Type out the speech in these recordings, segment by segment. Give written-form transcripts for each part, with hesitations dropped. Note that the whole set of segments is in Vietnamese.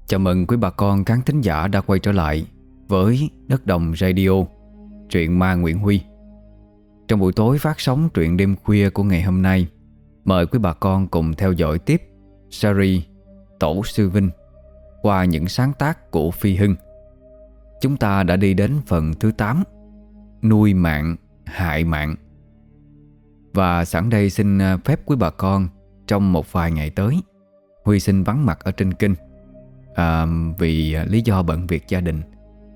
Chào mừng quý bà con khán thính giả đã quay trở lại với Đất Đồng Radio, truyện ma Nguyễn Huy. Trong buổi tối phát sóng truyện đêm khuya của ngày hôm nay, mời quý bà con cùng theo dõi tiếp series Tổ Sư Vinh qua những sáng tác của Phi Hưng. Chúng ta đã đi đến phần thứ 8, nuôi mạng, hại mạng. Và sẵn đây xin phép quý bà con trong một vài ngày tới, Huy xin vắng mặt ở trên kênh vì lý do bận việc gia đình.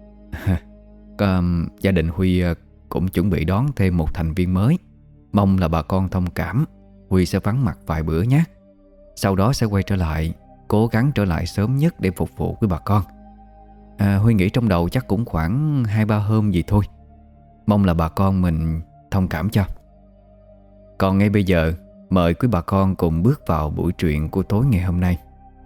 Gia đình Huy cũng chuẩn bị đón thêm một thành viên mới. Mong là bà con thông cảm. Huy sẽ vắng mặt vài bữa nhé. Sau đó sẽ quay trở lại, cố gắng trở lại sớm nhất để phục vụ với bà con. Huy nghĩ trong đầu chắc cũng khoảng 2-3 hôm gì thôi. Mong là bà con mình thông cảm cho. Còn ngay bây giờ, mời quý bà con cùng bước vào buổi truyện của tối ngày hôm nay.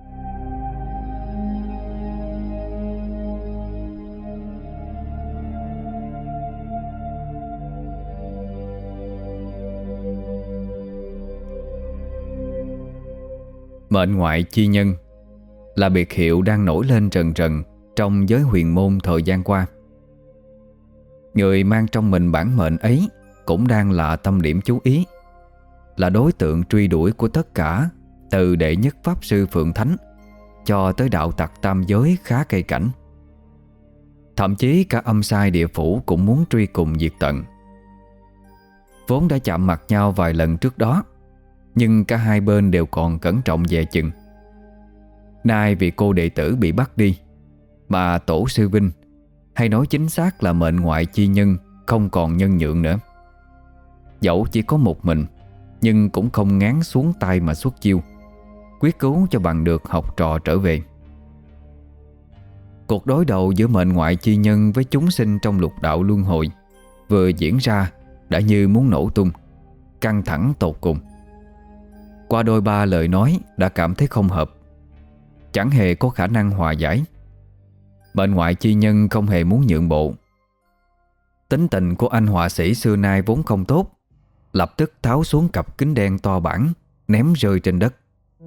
Mệnh ngoại chi nhân là biệt hiệu đang nổi lên rần rần trong giới huyền môn thời gian qua. Người mang trong mình bản mệnh ấy cũng đang là tâm điểm chú ý, là đối tượng truy đuổi của tất cả, từ đệ nhất pháp sư Phượng Thánh cho tới đạo tặc tam giới Khá Cây Cảnh. Thậm chí cả âm sai địa phủ cũng muốn truy cùng diệt tận. Vốn đã chạm mặt nhau vài lần trước đó, nhưng cả hai bên đều còn cẩn trọng dè chừng. Nay vì cô đệ tử bị bắt đi, mà Tổ Sư Vinh, hay nói chính xác là mệnh ngoại chi nhân, không còn nhân nhượng nữa. Dẫu chỉ có một mình, nhưng cũng không ngán xuống tay mà xuất chiêu, quyết cứu cho bằng được học trò trở về. Cuộc đối đầu giữa mệnh ngoại chi nhân với chúng sinh trong lục đạo luân hồi vừa diễn ra đã như muốn nổ tung, căng thẳng tột cùng. Qua đôi ba lời nói đã cảm thấy không hợp, chẳng hề có khả năng hòa giải. Mệnh ngoại chi nhân không hề muốn nhượng bộ. Tính tình của anh họa sĩ xưa nay vốn không tốt, lập tức tháo xuống cặp kính đen to bản, ném rơi trên đất.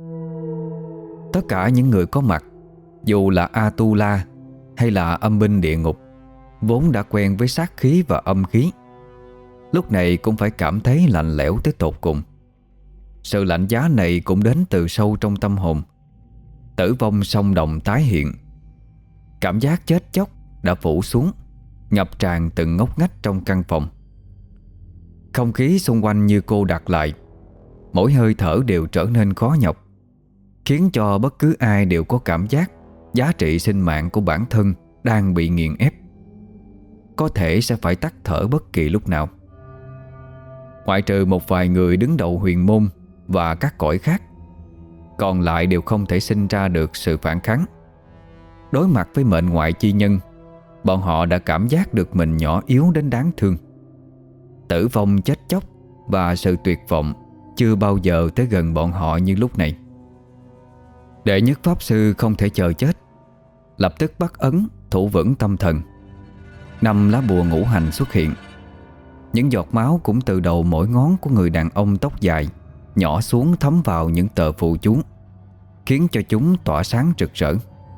Tất cả những người có mặt, dù là Atula hay là âm binh địa ngục, vốn đã quen với sát khí và âm khí, lúc này cũng phải cảm thấy lạnh lẽo tới tột cùng. Sự lạnh giá này cũng đến từ sâu trong tâm hồn. Tử vong sông đồng tái hiện. Cảm giác chết chóc đã phủ xuống, ngập tràn từng ngóc ngách trong căn phòng. Không khí xung quanh như cô đặc lại, mỗi hơi thở đều trở nên khó nhọc, khiến cho bất cứ ai đều có cảm giác giá trị sinh mạng của bản thân đang bị nghiền ép, có thể sẽ phải tắt thở bất kỳ lúc nào. Ngoại trừ một vài người đứng đầu huyền môn và các cõi khác, còn lại đều không thể sinh ra được sự phản kháng. Đối mặt với mệnh ngoại chi nhân, bọn họ đã cảm giác được mình nhỏ yếu đến đáng thương. Tử vong chết chóc và sự tuyệt vọng chưa bao giờ tới gần bọn họ như lúc này. Đệ nhất pháp sư không thể chờ chết, lập tức bắt ấn thủ vững tâm thần. 5 lá bùa ngũ hành xuất hiện. Những giọt máu cũng từ đầu mỗi ngón của người đàn ông tóc dài nhỏ xuống thấm vào những tờ phù chú, khiến cho chúng tỏa sáng rực rỡ.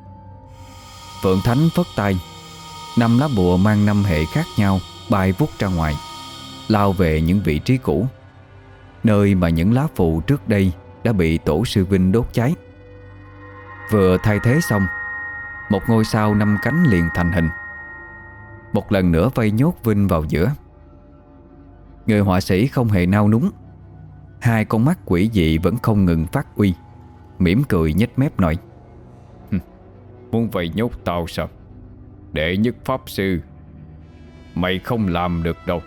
Phượng Thánh phất tay, 5 lá bùa mang 5 hệ khác nhau bay vút ra ngoài, lao về những vị trí cũ, nơi mà những lá phù trước đây đã bị Tổ Sư Vinh đốt cháy. Vừa thay thế xong, một ngôi sao 5 cánh liền thành hình, một lần nữa vây nhốt Vinh vào giữa. Người họa sĩ không hề nao núng, hai con mắt quỷ dị vẫn không ngừng phát uy, mỉm cười nhếch mép nói: "Muốn vây nhốt tao sao? Đệ nhất pháp sư, mày không làm được đâu."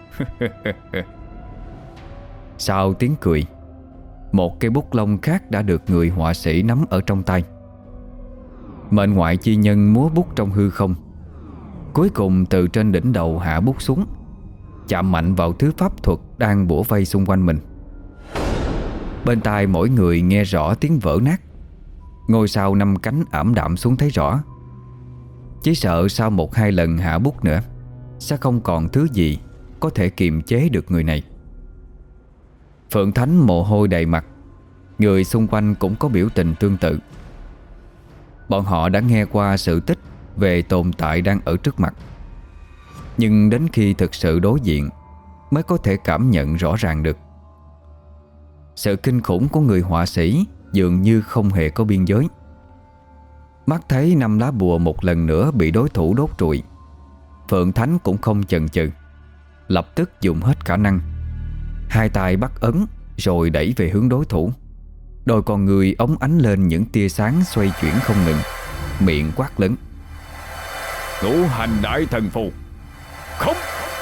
Sau tiếng cười, một cây bút lông khác đã được người họa sĩ nắm ở trong tay. Mệnh ngoại chi nhân múa bút trong hư không, cuối cùng từ trên đỉnh đầu hạ bút xuống, chạm mạnh vào thứ pháp thuật đang bủa vây xung quanh mình. Bên tai mỗi người nghe rõ tiếng vỡ nát. Ngôi sao 5 cánh ảm đạm xuống thấy rõ. Chỉ sợ sau 1-2 lần hạ bút nữa sẽ không còn thứ gì có thể kiềm chế được người này. Phượng Thánh mồ hôi đầy mặt, người xung quanh cũng có biểu tình tương tự. Bọn họ đã nghe qua sự tích về tồn tại đang ở trước mặt, nhưng đến khi thực sự đối diện mới có thể cảm nhận rõ ràng được. Sự kinh khủng của người họa sĩ dường như không hề có biên giới. Mắt thấy 5 lá bùa một lần nữa bị đối thủ đốt trụi, Phượng Thánh cũng không chần chừ, lập tức dùng hết khả năng, hai tay bắt ấn rồi đẩy về hướng đối thủ. Đôi con người óng ánh lên những tia sáng xoay chuyển không ngừng, miệng quát lớn: Ngũ hành đại thần phù, không!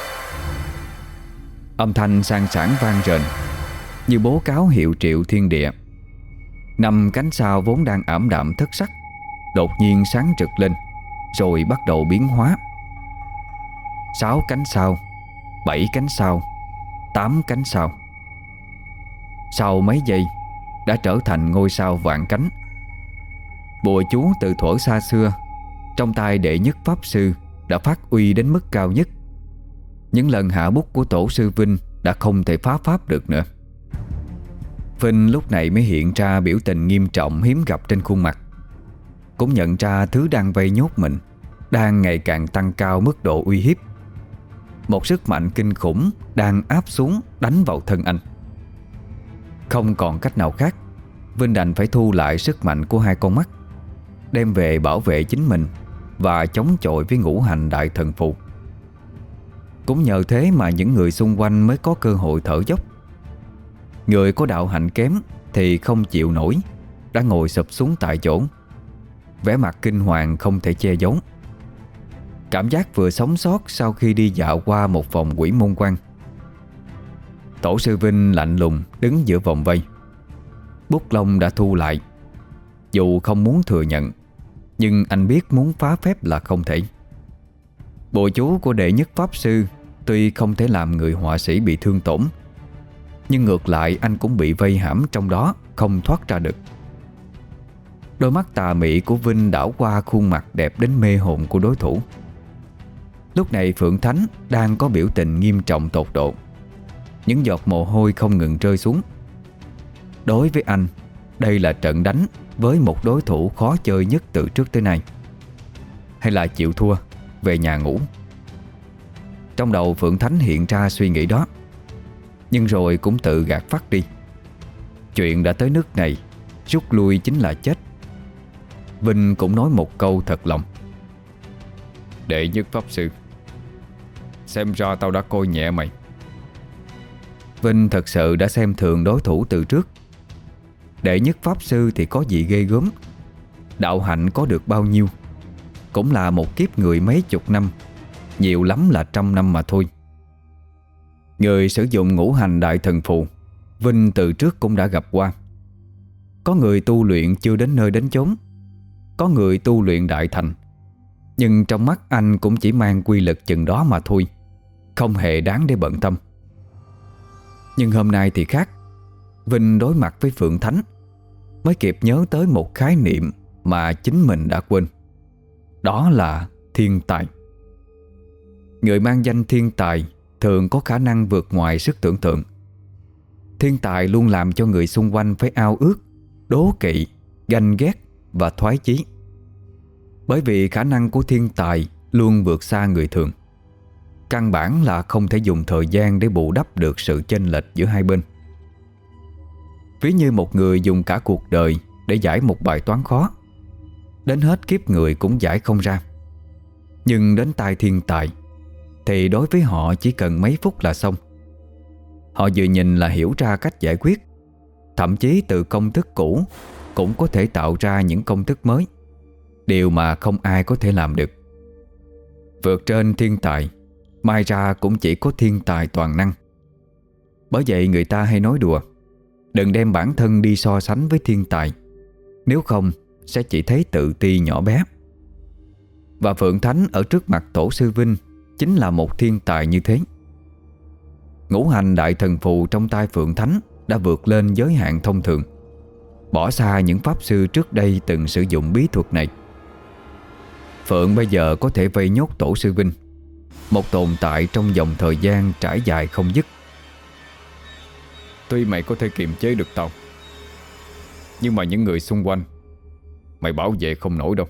Âm thanh sang sảng vang rền như bố cáo hiệu triệu thiên địa. 5 cánh sao vốn đang ảm đạm thất sắc đột nhiên sáng rực lên, rồi bắt đầu biến hóa. 6 cánh sao, 7 cánh sao, 8 cánh sao. Sau mấy giây đã trở thành ngôi sao vạn cánh. Bùa chú từ thuở xa xưa trong tay đệ nhất pháp sư đã phát uy đến mức cao nhất. Những lần hạ bút của tổ sư Vinh đã không thể phá pháp được nữa. Vinh lúc này mới hiện ra biểu tình nghiêm trọng hiếm gặp trên khuôn mặt, cũng nhận ra thứ đang vây nhốt mình đang ngày càng tăng cao mức độ uy hiếp. Một sức mạnh kinh khủng đang áp xuống đánh vào thân anh. Không còn cách nào khác, Vinh đành phải thu lại sức mạnh của hai con mắt, đem về bảo vệ chính mình và chống chọi với ngũ hành đại thần phù. Cũng nhờ thế mà những người xung quanh mới có cơ hội thở dốc. Người có đạo hạnh kém thì không chịu nổi, đã ngồi sụp xuống tại chỗ, vẻ mặt kinh hoàng không thể che giấu. Cảm giác vừa sống sót sau khi đi dạo qua một vòng quỷ môn quan. Tổ sư Vinh lạnh lùng đứng giữa vòng vây, bút lông đã thu lại. Dù không muốn thừa nhận, nhưng anh biết muốn phá phép là không thể. Bùa chú của đệ nhất pháp sư tuy không thể làm người họa sĩ bị thương tổn, nhưng ngược lại anh cũng bị vây hãm trong đó, không thoát ra được. Đôi mắt tà mị của Vinh đảo qua khuôn mặt đẹp đến mê hồn của đối thủ. Lúc này Phượng Thánh đang có biểu tình nghiêm trọng tột độ, những giọt mồ hôi không ngừng rơi xuống. Đối với anh, đây là trận đánh với một đối thủ khó chơi nhất từ trước tới nay. Hay là chịu thua, về nhà ngủ? Trong đầu Phượng Thánh hiện ra suy nghĩ đó, nhưng rồi cũng tự gạt phắt đi. Chuyện đã tới nước này, rút lui chính là chết. Vinh cũng nói một câu thật lòng: Đệ nhất pháp sư, xem ra tao đã coi nhẹ mày. Vinh thật sự đã xem thường đối thủ từ trước. Đệ nhất pháp sư thì có gì ghê gớm, đạo hạnh có được bao nhiêu, cũng là một kiếp người mấy chục năm, nhiều lắm là 100 năm mà thôi. Người sử dụng ngũ hành đại thần phù, Vinh từ trước cũng đã gặp qua. Có người tu luyện chưa đến nơi đến chốn, có người tu luyện đại thành, nhưng trong mắt anh cũng chỉ mang quy lực chừng đó mà thôi, không hề đáng để bận tâm. Nhưng hôm nay thì khác. Vinh đối mặt với Phượng Thánh mới kịp nhớ tới một khái niệm mà chính mình đã quên. Đó là thiên tài. Người mang danh thiên tài thường có khả năng vượt ngoài sức tưởng tượng. Thiên tài luôn làm cho người xung quanh phải ao ước, đố kỵ, ganh ghét và thoái chí. Bởi vì khả năng của thiên tài luôn vượt xa người thường. Căn bản là không thể dùng thời gian để bù đắp được sự chênh lệch giữa hai bên. Ví như một người dùng cả cuộc đời để giải một bài toán khó, đến hết kiếp người cũng giải không ra. Nhưng đến tai thiên tài thì đối với họ chỉ cần mấy phút là xong. Họ vừa nhìn là hiểu ra cách giải quyết, thậm chí từ công thức cũ cũng có thể tạo ra những công thức mới, điều mà không ai có thể làm được. Vượt trên thiên tài, mai ra cũng chỉ có thiên tài toàn năng. Bởi vậy người ta hay nói đùa: đừng đem bản thân đi so sánh với thiên tài, nếu không sẽ chỉ thấy tự ti nhỏ bé. Và Phượng Thánh ở trước mặt tổ sư Vinh chính là một thiên tài như thế. Ngũ hành đại thần phù trong tay Phượng Thánh đã vượt lên giới hạn thông thường, bỏ xa những pháp sư trước đây từng sử dụng bí thuật này. Phượng bây giờ có thể vây nhốt tổ sư Vinh, một tồn tại trong vòng thời gian trải dài không dứt. Tuy mày có thể kiềm chế được tao, nhưng mà những người xung quanh Mày bảo vệ không nổi đâu.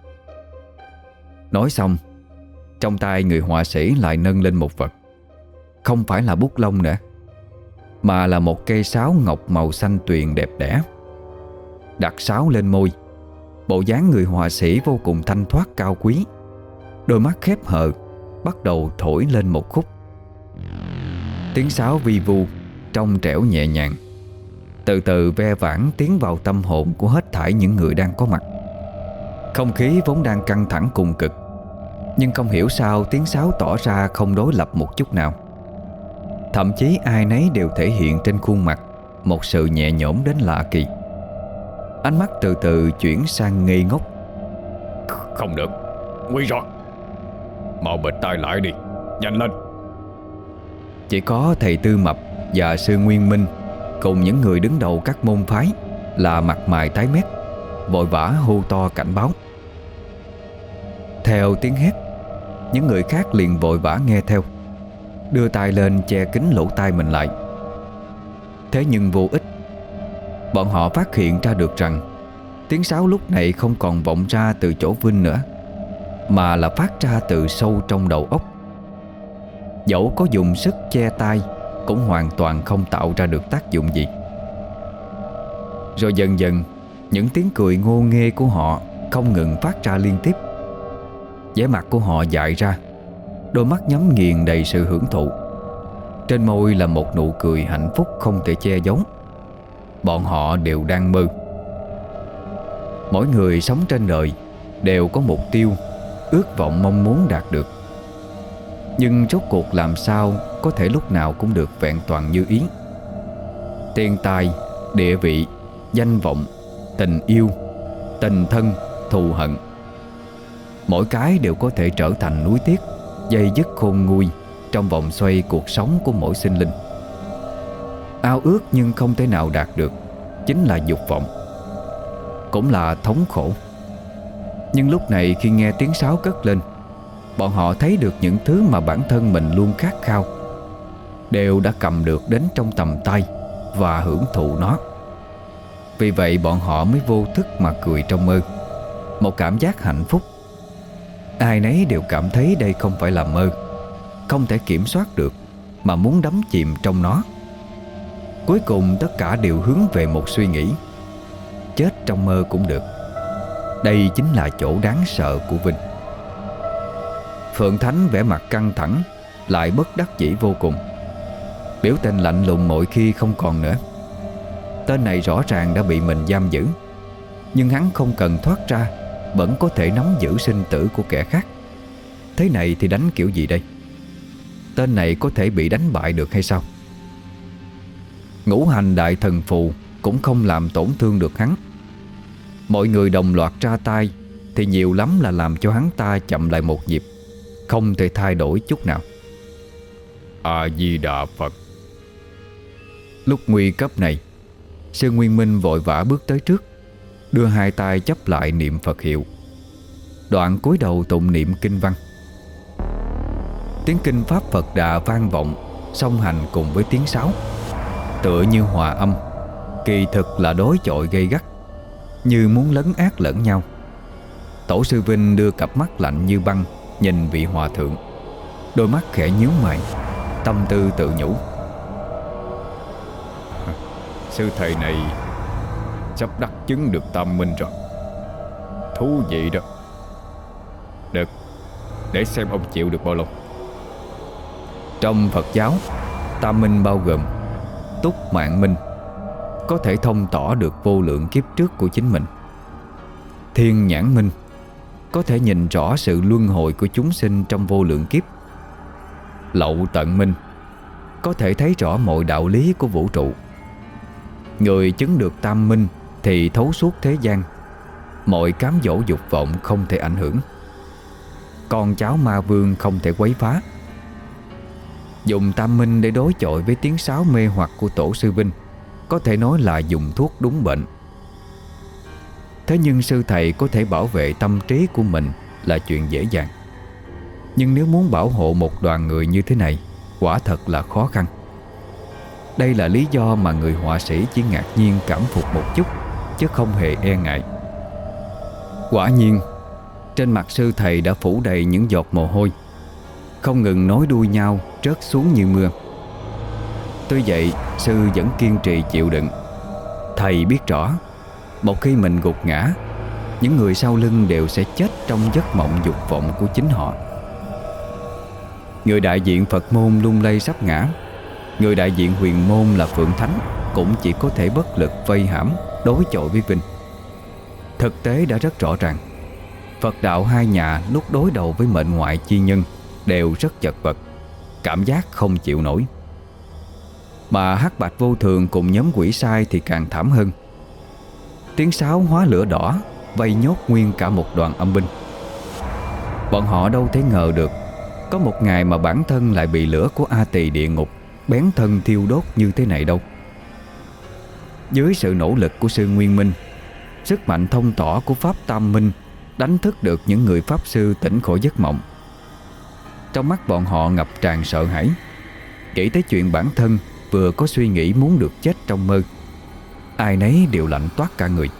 Nói xong, trong tay người họa sĩ lại nâng lên một vật. Không phải là bút lông nữa, mà là một cây sáo ngọc màu xanh tuyền đẹp đẽ. Đặt sáo lên môi, bộ dáng người họa sĩ vô cùng thanh thoát cao quý. Đôi mắt khép hờ, bắt đầu thổi lên một khúc. Tiếng sáo vi vu, trong trẻo nhẹ nhàng, từ từ ve vãn tiến vào tâm hồn của hết thảy những người đang có mặt. Không khí vốn đang căng thẳng cùng cực, nhưng không hiểu sao tiếng sáo tỏ ra không đối lập một chút nào. Thậm chí ai nấy đều thể hiện trên khuôn mặt một sự nhẹ nhõm đến lạ kỳ. Ánh mắt từ từ chuyển sang ngây ngốc. Không được, nguy rồi. Mau bịt tai lại đi, nhanh lên. Chỉ có thầy Tư Mập và sư Nguyên Minh cùng những người đứng đầu các môn phái là mặt mày tái mét, vội vã hô to cảnh báo. Theo tiếng hét, những người khác liền vội vã nghe theo, đưa tay lên che kín lỗ tai mình lại. Thế nhưng vô ích. Bọn họ phát hiện ra được rằng tiếng sáo lúc này không còn vọng ra từ chỗ Vinh nữa, mà là phát ra từ sâu trong đầu óc. Dẫu có dùng sức che tai cũng hoàn toàn không tạo ra được tác dụng gì. Rồi dần dần, những tiếng cười ngô nghê của họ không ngừng phát ra liên tiếp. vẻ mặt của họ dại ra, đôi mắt nhắm nghiền đầy sự hưởng thụ. Trên môi là một nụ cười hạnh phúc không thể che giấu. Bọn họ đều đang mơ. Mỗi người sống trên đời đều có mục tiêu, ước vọng mong muốn đạt được. Nhưng rốt cuộc làm sao có thể lúc nào cũng được vẹn toàn như ý. Tiền tài, địa vị, danh vọng, tình yêu, tình thân, thù hận, mỗi cái đều có thể trở thành núi tiếc, dây dứt khôn nguôi trong vòng xoay cuộc sống của mỗi sinh linh. Ao ước nhưng không thể nào đạt được chính là dục vọng, cũng là thống khổ. Nhưng lúc này khi nghe tiếng sáo cất lên, bọn họ thấy được những thứ mà bản thân mình luôn khát khao đều đã cầm được đến trong tầm tay và hưởng thụ nó. Vì vậy bọn họ mới vô thức mà cười trong mơ, một cảm giác hạnh phúc. Ai nấy đều cảm thấy đây không phải là mơ, không thể kiểm soát được, mà muốn đắm chìm trong nó. Cuối cùng tất cả đều hướng về một suy nghĩ: chết trong mơ cũng được. Đây chính là chỗ đáng sợ của Vinh. Phượng Thánh vẻ mặt căng thẳng, lại bất đắc dĩ vô cùng. Biểu tình lạnh lùng mọi khi không còn nữa. Tên này rõ ràng đã bị mình giam giữ, nhưng hắn không cần thoát ra vẫn có thể nắm giữ sinh tử của kẻ khác. Thế này thì đánh kiểu gì đây? Tên này có thể bị đánh bại được hay sao? Ngũ hành đại thần phù cũng không làm tổn thương được hắn. Mọi người đồng loạt ra tay thì nhiều lắm là làm cho hắn ta chậm lại một nhịp, không thể thay đổi chút nào. A-di-đà Phật. Lúc nguy cấp này, Sư Nguyên Minh vội vã bước tới trước, đưa hai tay chắp lại niệm Phật hiệu, đoạn cúi đầu tụng niệm kinh văn. Tiếng kinh Pháp Phật Đà vang vọng song hành cùng với tiếng sáo, tựa như hòa âm, kỳ thực là đối chọi gay gắt, như muốn lấn át lẫn nhau. Tổ sư Vinh đưa cặp mắt lạnh như băng nhìn vị hòa thượng, đôi mắt khẽ nhíu mày, tâm tư tự nhủ: sư thầy này sắp đắc chứng được tam minh rồi. Thú vị đó. Được, để xem ông chịu được bao lâu. Trong Phật giáo, tam minh bao gồm Túc Mạng Minh, có thể thông tỏ được vô lượng kiếp trước của chính mình; Thiên Nhãn Minh, có thể nhìn rõ sự luân hồi của chúng sinh trong vô lượng kiếp; Lậu Tận Minh, có thể thấy rõ mọi đạo lý của vũ trụ. Người chứng được tam minh thì thấu suốt thế gian, mọi cám dỗ dục vọng không thể ảnh hưởng, con cháu ma vương không thể quấy phá. Dùng tam minh để đối chọi với tiếng sáo mê hoặc của tổ sư Vinh, có thể nói là dùng thuốc đúng bệnh. Thế nhưng sư thầy có thể bảo vệ tâm trí của mình là chuyện dễ dàng, nhưng nếu muốn bảo hộ một đoàn người như thế này, quả thật là khó khăn. Đây là lý do mà người họa sĩ chỉ ngạc nhiên cảm phục một chút, chứ không hề e ngại. Quả nhiên, trên mặt sư thầy đã phủ đầy những giọt mồ hôi, không ngừng nối đuôi nhau rớt xuống như mưa. Tuy vậy, sư vẫn kiên trì chịu đựng. Thầy biết rõ, một khi mình gục ngã, những người sau lưng đều sẽ chết trong giấc mộng dục vọng của chính họ. Người đại diện Phật môn lung lay sắp ngã, người đại diện huyền môn là Phượng Thánh cũng chỉ có thể bất lực vây hãm, đối chọi với Vinh. Thực tế đã rất rõ ràng, Phật đạo hai nhà lúc đối đầu với mệnh ngoại chi nhân đều rất chật vật, cảm giác không chịu nổi. Mà Hắc Bạch Vô Thường cùng nhóm quỷ sai thì càng thảm hơn. Tiếng sáo hóa lửa đỏ vây nhốt nguyên cả một đoàn âm binh. Bọn họ đâu thể ngờ được có một ngày mà bản thân lại bị lửa của A Tỳ địa ngục bén thân thiêu đốt như thế này đâu. Dưới sự nỗ lực của sư Nguyên Minh, sức mạnh thông tỏ của Pháp Tam Minh đánh thức được những người Pháp sư tỉnh khỏi giấc mộng. Trong mắt bọn họ ngập tràn sợ hãi, nghĩ tới chuyện bản thân vừa có suy nghĩ muốn được chết trong mơ. Ai nấy đều lạnh toát cả người.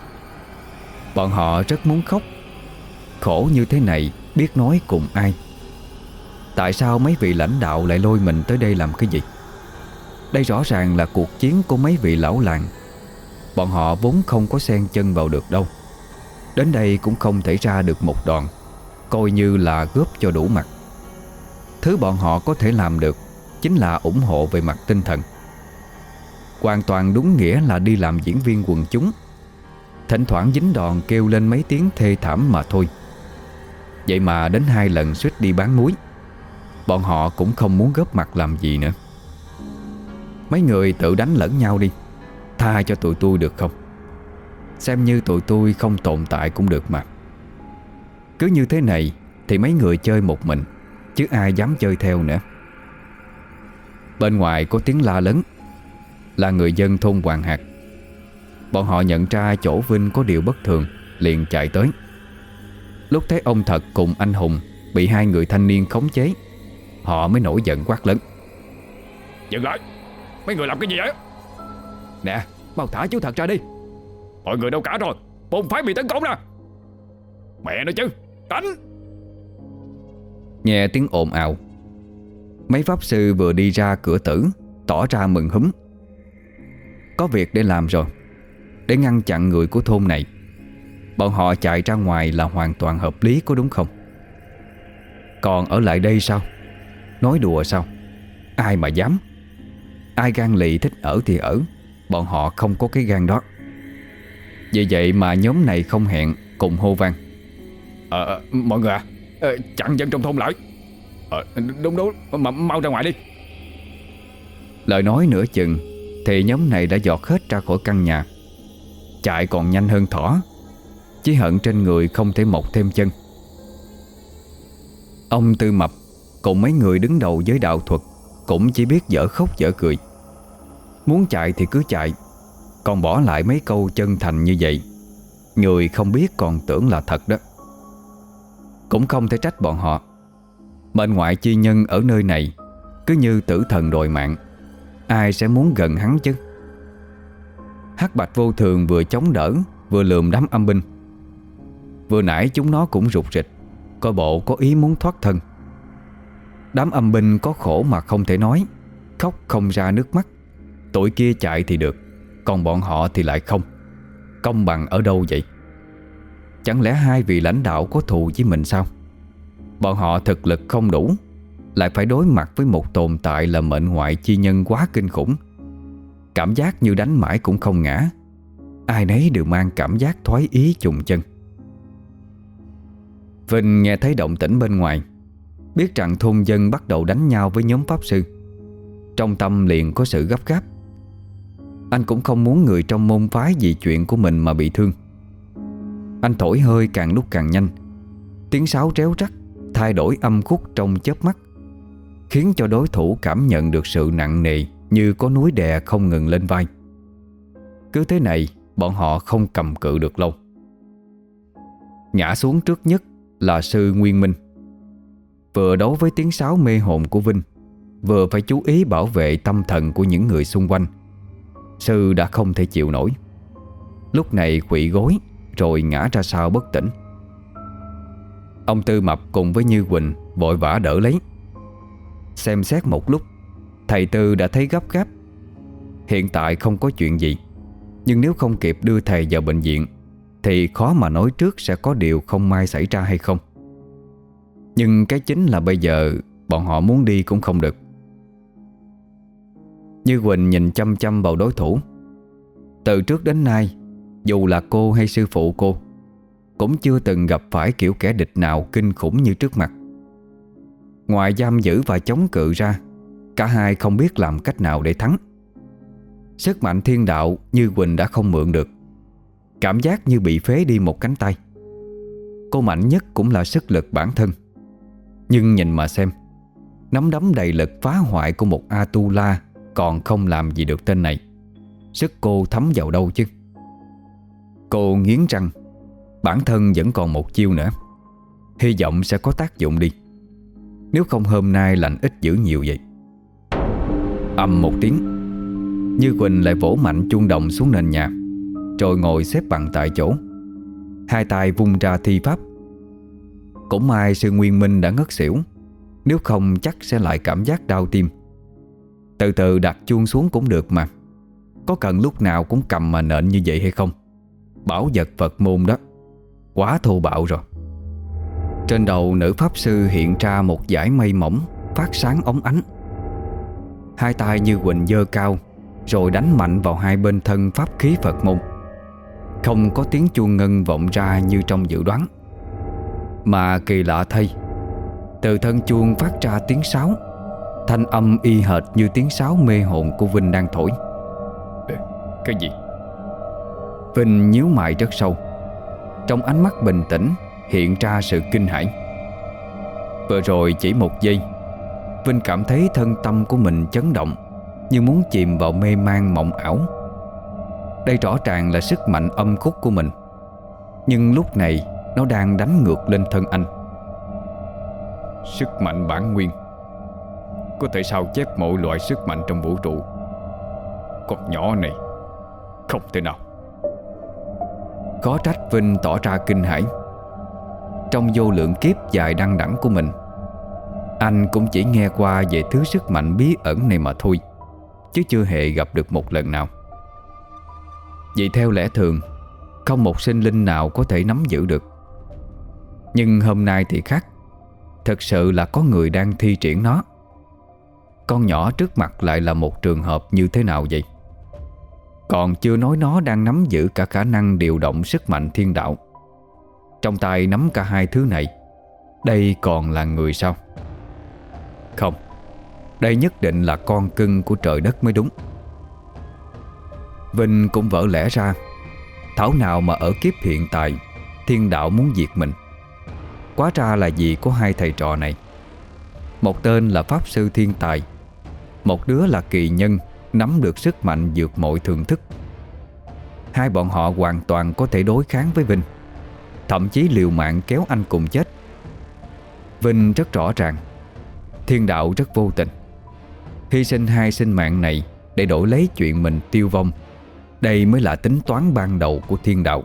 Bọn họ rất muốn khóc. Khổ như thế này biết nói cùng ai? Tại sao mấy vị lãnh đạo lại lôi mình tới đây làm cái gì? Đây rõ ràng là cuộc chiến của mấy vị lão làng. Bọn họ vốn không có xen chân vào được đâu. Đến đây cũng không thể ra được một đòn, coi như là góp cho đủ mặt. Thứ bọn họ có thể làm được chính là ủng hộ về mặt tinh thần. Hoàn toàn đúng nghĩa là đi làm diễn viên quần chúng, thỉnh thoảng dính đòn kêu lên mấy tiếng thê thảm mà thôi. Vậy mà đến 2 lần suýt đi bán muối, bọn họ cũng không muốn góp mặt làm gì nữa. Mấy người tự đánh lẫn nhau đi, tha cho tụi tôi được không? Xem như tụi tôi không tồn tại cũng được mà. Cứ như thế này thì mấy người chơi một mình, chứ ai dám chơi theo nữa. Bên ngoài có tiếng la lớn, là người dân thôn Hoàng Hạt. Bọn họ nhận ra chỗ Vinh có điều bất thường, liền chạy tới. Lúc thấy ông Thật cùng anh Hùng bị 2 người thanh niên khống chế, họ mới nổi giận quát lớn: Dừng lại! Mấy người làm cái gì vậy? Nè, mau thả chú Thật ra đi! Mọi người đâu cả rồi? Môn phái bị tấn công nè! Mẹ nói chứ! Đánh! Nghe tiếng ồn ào, mấy pháp sư vừa đi ra cửa tử tỏ ra mừng húm. Có việc để làm rồi. Để ngăn chặn người của thôn này, bọn họ chạy ra ngoài là hoàn toàn hợp lý, có đúng không? Còn ở lại đây sao? Nói đùa sao? Ai mà dám? Ai gan lì thích ở thì ở, bọn họ không có cái gan đó. Vì vậy mà nhóm này không hẹn cùng hô vang: Mọi người chặn dân trong thôn lại. Đúng, mà mau ra ngoài đi. Lời nói nửa chừng thì nhóm này đã giọt hết ra khỏi căn nhà, chạy còn nhanh hơn thỏ, chỉ hận trên người không thể mọc thêm chân. Ông Tư Mập cùng mấy người đứng đầu giới đạo thuật cũng chỉ biết dở khóc dở cười. Muốn chạy thì cứ chạy, còn bỏ lại mấy câu chân thành như vậy, người không biết còn tưởng là thật đó. Cũng không thể trách bọn họ. Mệnh ngoại chi nhân ở nơi này cứ như tử thần đòi mạng, ai sẽ muốn gần hắn chứ? Hắc Bạch Vô Thường vừa chống đỡ vừa lườm đám âm binh. Vừa nãy chúng nó cũng rụt rịch, coi bộ có ý muốn thoát thân. Đám âm binh có khổ mà không thể nói, khóc không ra nước mắt. Tụi kia chạy thì được, còn bọn họ thì lại không. Công bằng ở đâu vậy? Chẳng lẽ 2 vị lãnh đạo có thù với mình sao? Bọn họ thực lực không đủ, lại phải đối mặt với một tồn tại là mệnh ngoại chi nhân quá kinh khủng. Cảm giác như đánh mãi cũng không ngã. Ai nấy đều mang cảm giác thoái ý chùng chân. Vinh nghe thấy động tĩnh bên ngoài, biết rằng thôn dân bắt đầu đánh nhau với nhóm pháp sư. Trong tâm liền có sự gấp gáp. Anh cũng không muốn người trong môn phái vì chuyện của mình mà bị thương. Anh thổi hơi càng lúc càng nhanh. Tiếng sáo réo rắt thay đổi âm khúc trong chớp mắt, khiến cho đối thủ cảm nhận được sự nặng nề như có núi đè không ngừng lên vai. Cứ thế này bọn họ không cầm cự được lâu. Ngã xuống trước nhất là sư Nguyên Minh. Vừa đấu với tiếng sáo mê hồn của Vinh, vừa phải chú ý bảo vệ tâm thần của những người xung quanh. Sư đã không thể chịu nổi. Lúc này khuỵu gối, rồi ngã ra sau bất tỉnh. Ông Tư Mập cùng với Như Quỳnh vội vã đỡ lấy. Xem xét một lúc, thầy Tư đã thấy gấp gáp. Hiện tại không có chuyện gì, nhưng nếu không kịp đưa thầy vào bệnh viện thì khó mà nói trước sẽ có điều không may xảy ra hay không. Nhưng cái chính là bây giờ bọn họ muốn đi cũng không được. Như Quỳnh nhìn chăm chăm vào đối thủ. Từ trước đến nay, dù là cô hay sư phụ cô cũng chưa từng gặp phải kiểu kẻ địch nào kinh khủng như trước mặt. Ngoài giam giữ và chống cự ra, cả hai không biết làm cách nào để thắng. Sức mạnh thiên đạo Như Quỳnh đã không mượn được. Cảm giác như bị phế đi một cánh tay. Cô mạnh nhất cũng là sức lực bản thân. Nhưng nhìn mà xem, nắm đấm đầy lực phá hoại của một Atula còn không làm gì được tên này. Sức cô thấm vào đâu chứ. Cô nghiến răng. Bản thân vẫn còn một chiêu nữa, hy vọng sẽ có tác dụng đi. Nếu không hôm nay lành ít dữ nhiều vậy. Ầm một tiếng, Như Quỳnh lại vỗ mạnh chuông đồng xuống nền nhà, rồi ngồi xếp bằng tại chỗ, hai tay vung ra thi pháp. Cũng may sư Nguyên Minh đã ngất xỉu, nếu không chắc sẽ lại cảm giác đau tim. Từ từ đặt chuông xuống cũng được mà. Có cần lúc nào cũng cầm mà nện như vậy hay không? Bảo vật Phật môn đó, quá thô bạo rồi. Trên đầu nữ pháp sư hiện ra một dải mây mỏng phát sáng óng ánh. Hai tay Như Quỳnh giơ cao, rồi đánh mạnh vào hai bên thân pháp khí Phật môn. Không có tiếng chuông ngân vọng ra như trong dự đoán, mà kỳ lạ thay, từ thân chuông phát ra tiếng sáo, thanh âm y hệt như tiếng sáo mê hồn của Vinh đang thổi. Cái gì? Vinh nhíu mày rất sâu. Trong ánh mắt bình tĩnh hiện ra sự kinh hãi. Vừa rồi chỉ một giây, Vinh cảm thấy thân tâm của mình chấn động, như muốn chìm vào mê man mộng ảo. Đây rõ ràng là sức mạnh âm khúc của mình, nhưng lúc này nó đang đánh ngược lên thân anh. Sức mạnh bản nguyên có thể sao chép mọi loại sức mạnh trong vũ trụ. Con nhỏ này không thể nào. Có trách Vinh tỏ ra kinh hãi. Trong vô lượng kiếp dài đăng đẳng của mình, anh cũng chỉ nghe qua về thứ sức mạnh bí ẩn này mà thôi, chứ chưa hề gặp được một lần nào. Vì theo lẽ thường, không một sinh linh nào có thể nắm giữ được. Nhưng hôm nay thì khác. Thực sự là có người đang thi triển nó. Con nhỏ trước mặt lại là một trường hợp như thế nào vậy? Còn chưa nói nó đang nắm giữ cả khả năng điều động sức mạnh thiên đạo. Trong tay nắm cả hai thứ này, đây còn là người sao? Không, đây nhất định là con cưng của trời đất mới đúng. Vinh cũng vỡ lẽ ra, thảo nào mà ở kiếp hiện tại thiên đạo muốn diệt mình. Quá ra là vì có hai thầy trò này. Một tên là pháp sư thiên tài, một đứa là kỳ nhân nắm được sức mạnh vượt mọi thường thức. Hai bọn họ hoàn toàn có thể đối kháng với Vinh, thậm chí liều mạng kéo anh cùng chết. Vinh rất rõ ràng, thiên đạo rất vô tình, hy sinh hai sinh mạng này để đổi lấy chuyện mình tiêu vong. Đây mới là tính toán ban đầu của thiên đạo.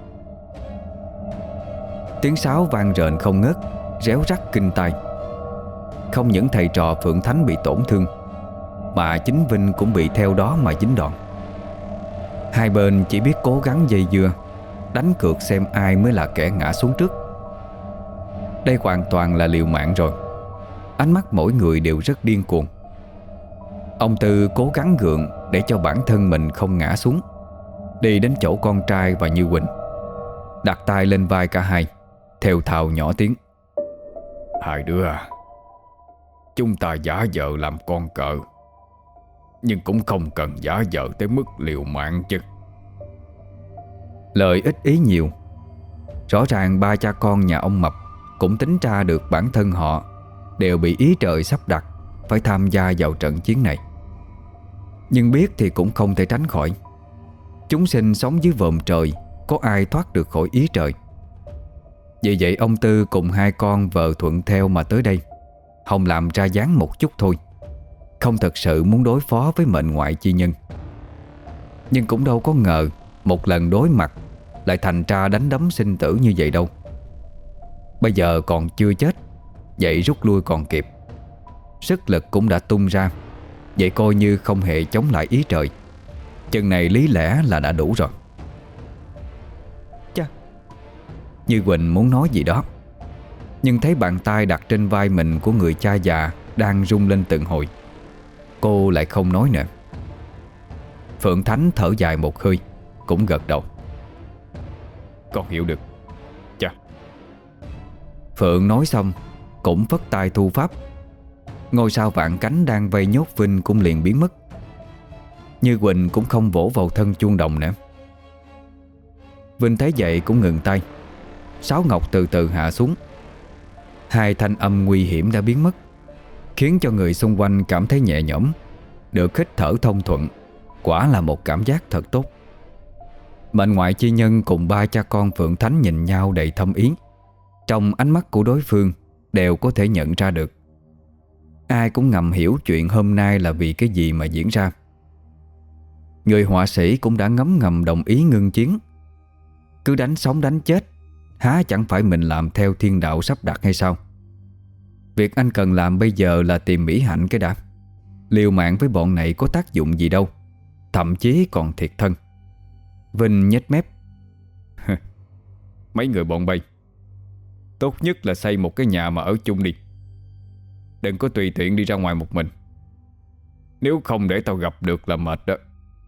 Tiếng sáo vang rền không ngớt, réo rắt kinh tai. Không những thầy trò Phượng Thánh bị tổn thương, mà chính Vinh cũng bị theo đó mà dính đòn. Hai bên chỉ biết cố gắng dây dưa, đánh cược xem ai mới là kẻ ngã xuống trước. Đây hoàn toàn là liều mạng rồi. Ánh mắt mỗi người đều rất điên cuồng. Ông Tư cố gắng gượng để cho bản thân mình không ngã xuống, đi đến chỗ con trai và Như Quỳnh, đặt tay lên vai cả hai, thều thào nhỏ tiếng: Hai đứa à, chúng ta giả vờ làm con cờ, nhưng cũng không cần giả vờ tới mức liều mạng chứ. Lời ít ý nhiều. Rõ ràng ba cha con nhà ông Mập cũng tính ra được bản thân họ đều bị ý trời sắp đặt phải tham gia vào trận chiến này. Nhưng biết thì cũng không thể tránh khỏi. Chúng sinh sống dưới vòm trời, có ai thoát được khỏi ý trời. Vì vậy ông Tư cùng hai con vợ thuận theo mà tới đây, không làm ra dáng một chút thôi, không thật sự muốn đối phó với mệnh ngoại chi nhân. Nhưng cũng đâu có ngờ, một lần đối mặt lại thành ra đánh đấm sinh tử như vậy đâu. Bây giờ còn chưa chết, vậy rút lui còn kịp. Sức lực cũng đã tung ra, vậy coi như không hề chống lại ý trời. Chừng này lý lẽ là đã đủ rồi. Chà, Như Quỳnh muốn nói gì đó, nhưng thấy bàn tay đặt trên vai mình của người cha già đang rung lên từng hồi. Cô lại không nói nữa. Phượng Thánh thở dài một hơi, cũng gật đầu. Con hiểu được. Cha. Phượng nói xong cũng phất tay thu pháp. Ngôi sao vạn cánh đang vây nhốt Vinh cũng liền biến mất. Như Quỳnh cũng không vỗ vào thân chuông đồng nữa. Vinh thấy vậy cũng ngừng tay. Sáo ngọc từ từ hạ xuống. Hai thanh âm nguy hiểm đã biến mất, khiến cho người xung quanh cảm thấy nhẹ nhõm, được hít thở thông thuận. Quả là một cảm giác thật tốt. Mệnh ngoại chi nhân cùng ba cha con Phượng Thánh nhìn nhau đầy thâm ý. Trong ánh mắt của đối phương đều có thể nhận ra được. Ai cũng ngầm hiểu chuyện hôm nay là vì cái gì mà diễn ra. Người họa sĩ cũng đã ngấm ngầm đồng ý ngưng chiến. Cứ đánh sống đánh chết, há chẳng phải mình làm theo thiên đạo sắp đặt hay sao? Việc anh cần làm bây giờ là tìm Mỹ Hạnh cái đã. Liều mạng với bọn này có tác dụng gì đâu, thậm chí còn thiệt thân. Vinh nhếch mép. Mấy người bọn bay, tốt nhất là xây một cái nhà mà ở chung đi. Đừng có tùy tiện đi ra ngoài một mình, nếu không để tao gặp được là mệt đó.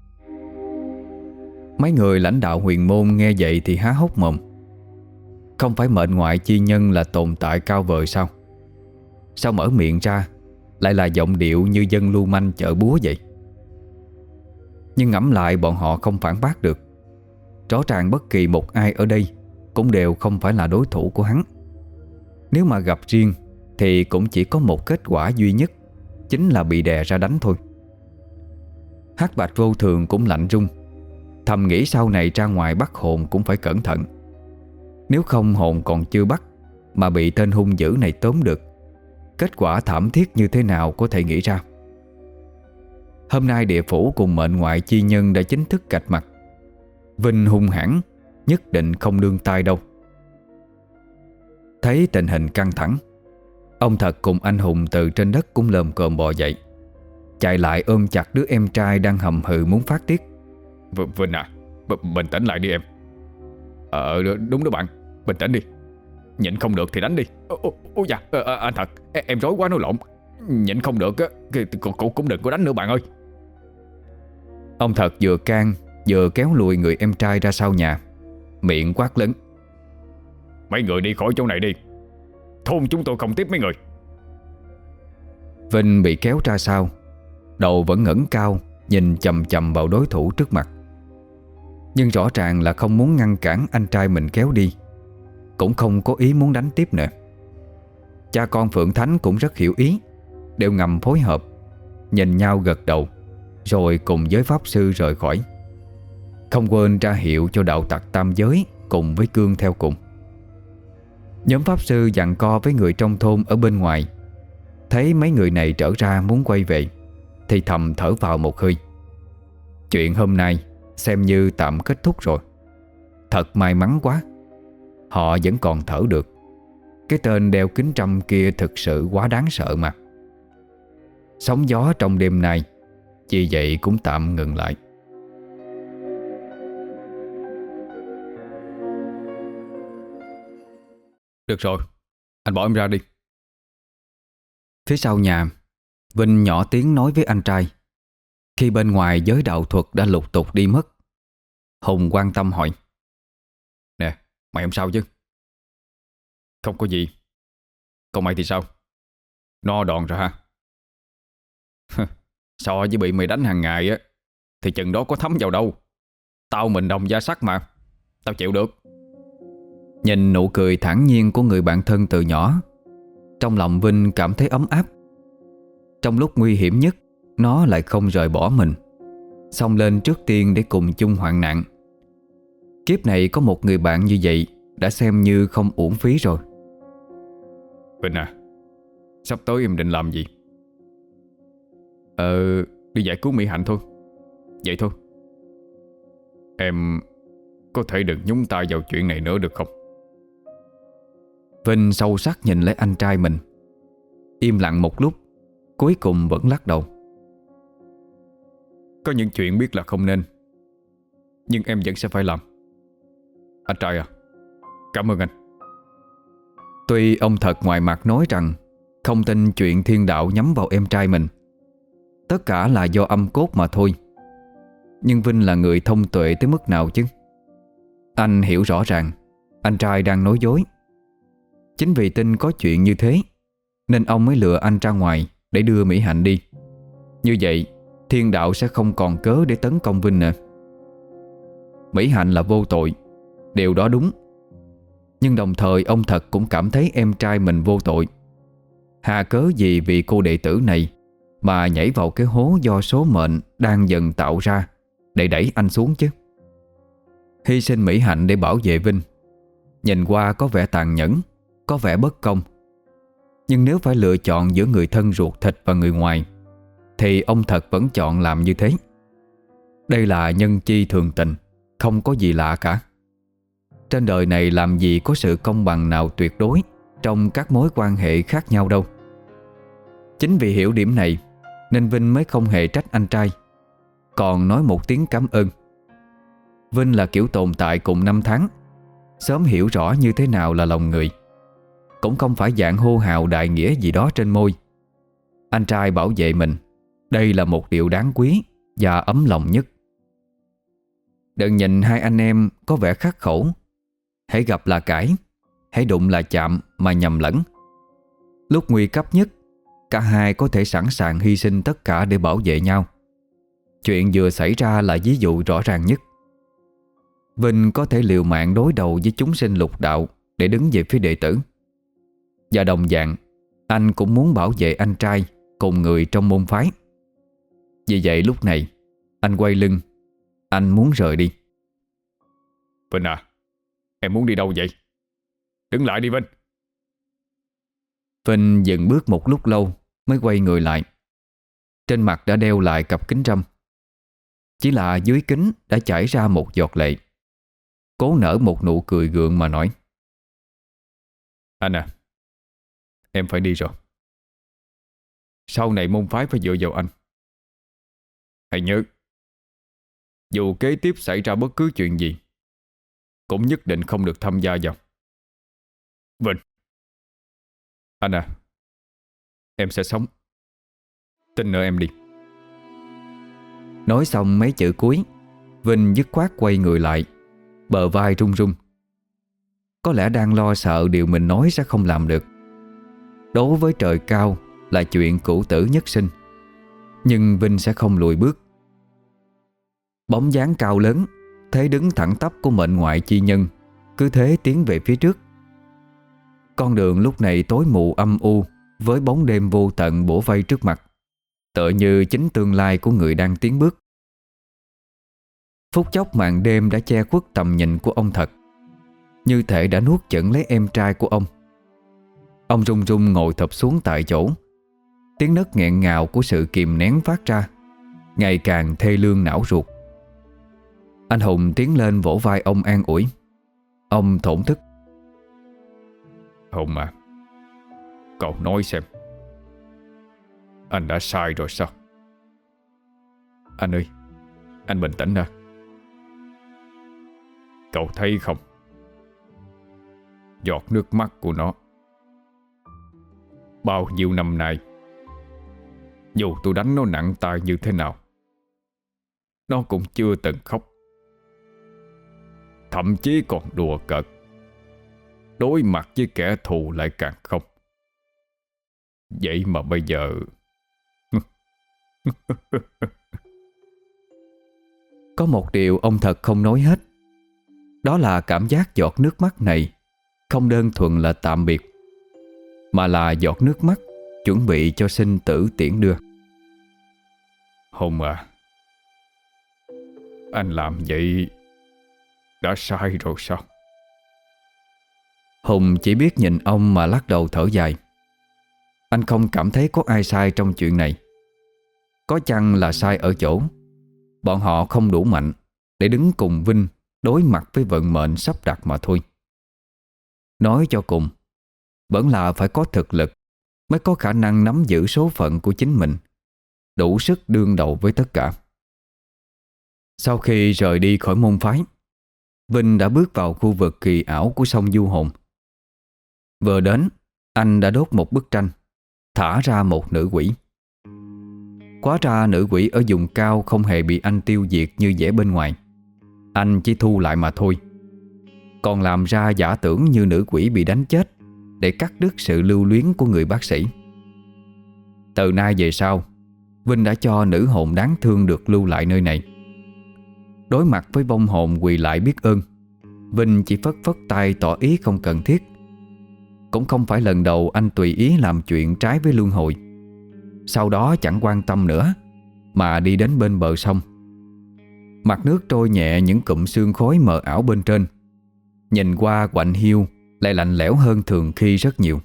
Mấy người lãnh đạo huyền môn nghe vậy thì há hốc mồm. Không phải mệnh ngoại chi nhân là tồn tại cao vời sao? Sao mở miệng ra lại là giọng điệu như dân lưu manh chợ búa vậy? Nhưng ngẫm lại bọn họ không phản bác được. Rõ ràng bất kỳ một ai ở đây cũng đều không phải là đối thủ của hắn. Nếu mà gặp riêng thì cũng chỉ có một kết quả duy nhất, chính là bị đè ra đánh thôi. Hắc Bạch Vô Thường cũng lạnh run, thầm nghĩ sau này ra ngoài bắt hồn cũng phải cẩn thận. Nếu không hồn còn chưa bắt mà bị tên hung dữ này tóm được, kết quả thảm thiết như thế nào có thể nghĩ ra. Hôm nay địa phủ cùng mệnh ngoại chi nhân đã chính thức cạch mặt. Vinh hung hãn, nhất định không nương tay đâu. Thấy tình hình căng thẳng, ông Thật cùng anh Hùng từ trên đất cũng lồm cồm bò dậy, chạy lại ôm chặt đứa em trai đang hầm hừ muốn phát tiết. Vinh à, bình tĩnh lại đi em. Đúng đó bạn, bình tĩnh đi. Nhịn không được thì đánh đi. Ôi dạ, anh Thật, em rối quá nói lộn. Nhịn không được á, cũng đừng có đánh nữa bạn ơi. Ông Thật vừa can vừa kéo lùi người em trai ra sau nhà, miệng quát lớn. Mấy người đi khỏi chỗ này đi, thôn chúng tôi không tiếp mấy người. Vinh bị kéo ra sau, đầu vẫn ngẩng cao, nhìn chằm chằm vào đối thủ trước mặt. Nhưng rõ ràng là không muốn ngăn cản anh trai mình kéo đi, cũng không có ý muốn đánh tiếp nữa. Cha con Phượng Thánh cũng rất hiểu ý, đều ngầm phối hợp, nhìn nhau gật đầu, rồi cùng với pháp sư rời khỏi. Không quên ra hiệu cho đạo tặc tam giới cùng với Cương theo cùng. Nhóm pháp sư giằng co với người trong thôn ở bên ngoài. Thấy mấy người này trở ra muốn quay về thì thầm thở vào một hơi. Chuyện hôm nay xem như tạm kết thúc rồi. Thật may mắn quá, họ vẫn còn thở được. Cái tên đeo kính trăm kia thực sự quá đáng sợ mà. Sóng gió trong đêm nay vì vậy cũng tạm ngừng lại. Được rồi, anh bỏ em ra đi. Phía sau nhà, Vinh nhỏ tiếng nói với anh trai, khi bên ngoài giới đạo thuật đã lục tục đi mất. Hùng quan tâm hỏi. Nè, mày không sao chứ? Không có gì. Còn mày thì sao? No đòn rồi ha? So với bị mày đánh hàng ngày á thì chừng đó có thấm vào đâu. Tao mình đồng da sắt mà, tao chịu được. Nhìn nụ cười thản nhiên của người bạn thân từ nhỏ, trong lòng Vinh cảm thấy ấm áp. Trong lúc nguy hiểm nhất, nó lại không rời bỏ mình, xông lên trước tiên để cùng chung hoạn nạn. Kiếp này có một người bạn như vậy đã xem như không uổng phí rồi. Vinh à, sắp tới em định làm gì? Đi giải cứu Mỹ Hạnh thôi. Vậy thôi. Em có thể đừng nhúng tay vào chuyện này nữa được không? Vinh sâu sắc nhìn lấy anh trai mình, im lặng một lúc, cuối cùng vẫn lắc đầu. Có những chuyện biết là không nên, nhưng em vẫn sẽ phải làm. Anh trai à, cảm ơn anh. Tuy ông Thật ngoài mặt nói rằng không tin chuyện thiên đạo nhắm vào em trai mình, tất cả là do âm cốt mà thôi, nhưng Vinh là người thông tuệ tới mức nào chứ? Anh hiểu rõ ràng anh trai đang nói dối. Chính vì tin có chuyện như thế nên ông mới lừa anh ra ngoài để đưa Mỹ Hạnh đi. Như vậy thiên đạo sẽ không còn cớ để tấn công Vinh nữa. Mỹ Hạnh là vô tội, điều đó đúng. Nhưng đồng thời ông Thật cũng cảm thấy em trai mình vô tội. Hà cớ gì vì cô đệ tử này mà nhảy vào cái hố do số mệnh đang dần tạo ra để đẩy anh xuống chứ? Hy sinh Mỹ Hạnh để bảo vệ Vinh, nhìn qua có vẻ tàn nhẫn, có vẻ bất công. Nhưng nếu phải lựa chọn giữa người thân ruột thịt và người ngoài, thì ông Thật vẫn chọn làm như thế. Đây là nhân chi thường tình, không có gì lạ cả. Trên đời này làm gì có sự công bằng nào tuyệt đối trong các mối quan hệ khác nhau đâu. Chính vì hiểu điểm này nên Vinh mới không hề trách anh trai, còn nói một tiếng cảm ơn. Vinh là kiểu tồn tại cùng năm tháng, sớm hiểu rõ như thế nào là lòng người. Cũng không phải dạng hô hào đại nghĩa gì đó trên môi. Anh trai bảo vệ mình, đây là một điều đáng quý và ấm lòng nhất. Đừng nhìn hai anh em có vẻ khắc khổ, hãy gặp là cãi, hãy đụng là chạm mà nhầm lẫn. Lúc nguy cấp nhất, cả hai có thể sẵn sàng hy sinh tất cả để bảo vệ nhau. Chuyện vừa xảy ra là ví dụ rõ ràng nhất. Vinh có thể liều mạng đối đầu với chúng sinh lục đạo để đứng về phía đệ tử. Và đồng dạng, anh cũng muốn bảo vệ anh trai cùng người trong môn phái. Vì vậy lúc này, anh quay lưng, anh muốn rời đi. Vinh à, em muốn đi đâu vậy? Đứng lại đi Vinh. Vinh dừng bước một lúc lâu mới quay người lại. Trên mặt đã đeo lại cặp kính râm, chỉ là dưới kính đã chảy ra một giọt lệ. Cố nở một nụ cười gượng mà nói: Anh à, em phải đi rồi. Sau này môn phái phải dựa vào anh. Hãy nhớ, dù kế tiếp xảy ra bất cứ chuyện gì, cũng nhất định không được tham gia vào. Vinh. Anh à, em sẽ sống. Tin nữa em đi. Nói xong mấy chữ cuối, Vinh dứt khoát quay người lại, bờ vai run run. Có lẽ đang lo sợ điều mình nói sẽ không làm được. Đối với trời cao là chuyện cửu tử nhất sinh, nhưng Vinh sẽ không lùi bước. Bóng dáng cao lớn, thế đứng thẳng tắp của mệnh ngoại chi nhân cứ thế tiến về phía trước. Con đường lúc này tối mù âm u, với bóng đêm vô tận bủa vây trước mặt, tựa như chính tương lai của người đang tiến bước. Phút chốc màn đêm đã che khuất tầm nhìn của ông Thật, như thể đã nuốt chửng lấy em trai của ông. Ông run run ngồi thụp xuống tại chỗ. Tiếng nấc nghẹn ngào của sự kìm nén phát ra, ngày càng thê lương não ruột. Anh Hùng tiến lên vỗ vai ông an ủi. Ông thổn thức: Hùng à, cậu nói xem, anh đã sai rồi sao? Anh ơi, anh bình tĩnh nè. Cậu thấy không, giọt nước mắt của nó, bao nhiêu năm nay, dù tôi đánh nó nặng tay như thế nào, nó cũng chưa từng khóc. Thậm chí còn đùa cợt, đối mặt với kẻ thù lại càng không. Vậy mà bây giờ Có một điều ông Thật không nói hết, đó là cảm giác giọt nước mắt này không đơn thuần là tạm biệt, mà là giọt nước mắt chuẩn bị cho sinh tử tiễn đưa. Hùng à, anh làm vậy đã sai rồi sao? Hùng chỉ biết nhìn ông mà lắc đầu thở dài. Anh không cảm thấy có ai sai trong chuyện này. Có chăng là sai ở chỗ bọn họ không đủ mạnh để đứng cùng Vinh đối mặt với vận mệnh sắp đặt mà thôi. Nói cho cùng, vẫn là phải có thực lực mới có khả năng nắm giữ số phận của chính mình, đủ sức đương đầu với tất cả. Sau khi rời đi khỏi môn phái, Vinh đã bước vào khu vực kỳ ảo của sông Du Hồn. Vừa đến, anh đã đốt một bức tranh, thả ra một nữ quỷ. Hóa ra nữ quỷ ở vùng cao không hề bị anh tiêu diệt như vẻ bên ngoài. Anh chỉ thu lại mà thôi, còn làm ra giả tưởng như nữ quỷ bị đánh chết để cắt đứt sự lưu luyến của người bác sĩ. Từ nay về sau, Vinh đã cho nữ hồn đáng thương được lưu lại nơi này. Đối mặt với vong hồn quỳ lại biết ơn, Vinh chỉ phất phất tay tỏ ý không cần thiết. Cũng không phải lần đầu anh tùy ý làm chuyện trái với luân hồi. Sau đó chẳng quan tâm nữa, mà đi đến bên bờ sông. Mặt nước trôi nhẹ những cụm sương khói mờ ảo bên trên. Nhìn qua quạnh hiu lại lạnh lẽo hơn thường khi rất nhiều.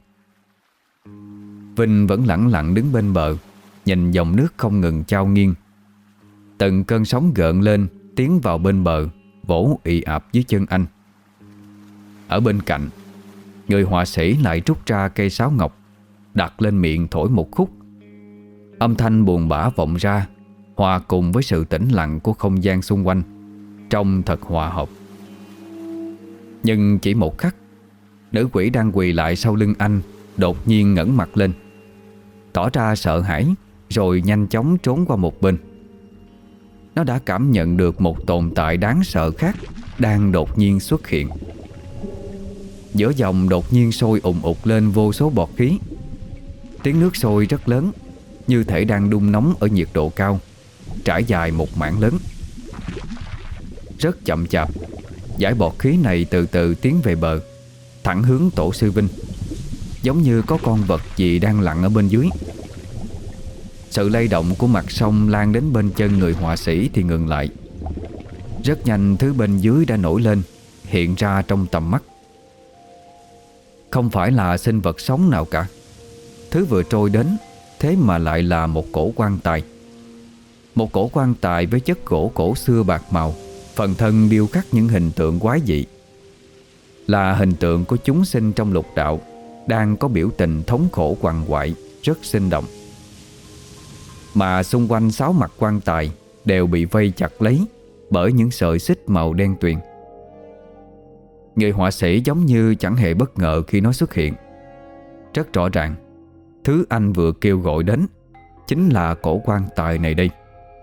Vinh vẫn lẳng lặng đứng bên bờ, nhìn dòng nước không ngừng chao nghiêng. Từng cơn sóng gợn lên, tiến vào bên bờ, vỗ ì ạp dưới chân anh. Ở bên cạnh, người họa sĩ lại rút ra cây sáo ngọc, đặt lên miệng thổi một khúc. Âm thanh buồn bã vọng ra, hòa cùng với sự tĩnh lặng của không gian xung quanh, trông thật hòa hợp. Nhưng chỉ một khắc, nữ quỷ đang quỳ lại sau lưng anh đột nhiên ngẩng mặt lên, tỏ ra sợ hãi, rồi nhanh chóng trốn qua một bên. Nó đã cảm nhận được một tồn tại đáng sợ khác đang đột nhiên xuất hiện. Giữa dòng đột nhiên sôi ùn ụt lên vô số bọt khí. Tiếng nước sôi rất lớn, như thể đang đun nóng ở nhiệt độ cao, trải dài một mảng lớn. Rất chậm chạp, dải bọt khí này từ từ tiến về bờ, thẳng hướng tổ sư Vinh, giống như có con vật gì đang lặn ở bên dưới. Sự lay động của mặt sông lan đến bên chân người họa sĩ thì ngừng lại. Rất nhanh thứ bên dưới đã nổi lên, hiện ra trong tầm mắt. Không phải là sinh vật sống nào cả. Thứ vừa trôi đến thế mà lại là một cổ quan tài. Một cổ quan tài với chất gỗ cổ xưa bạc màu, phần thân điêu khắc những hình tượng quái dị. Là hình tượng của chúng sinh trong lục đạo, đang có biểu tình thống khổ quằn quại, rất sinh động. Mà xung quanh 6 mặt quan tài đều bị vây chặt lấy bởi những sợi xích màu đen tuyền. Người họa sĩ giống như chẳng hề bất ngờ khi nó xuất hiện. Rất rõ ràng, thứ anh vừa kêu gọi đến chính là cổ quan tài này đây.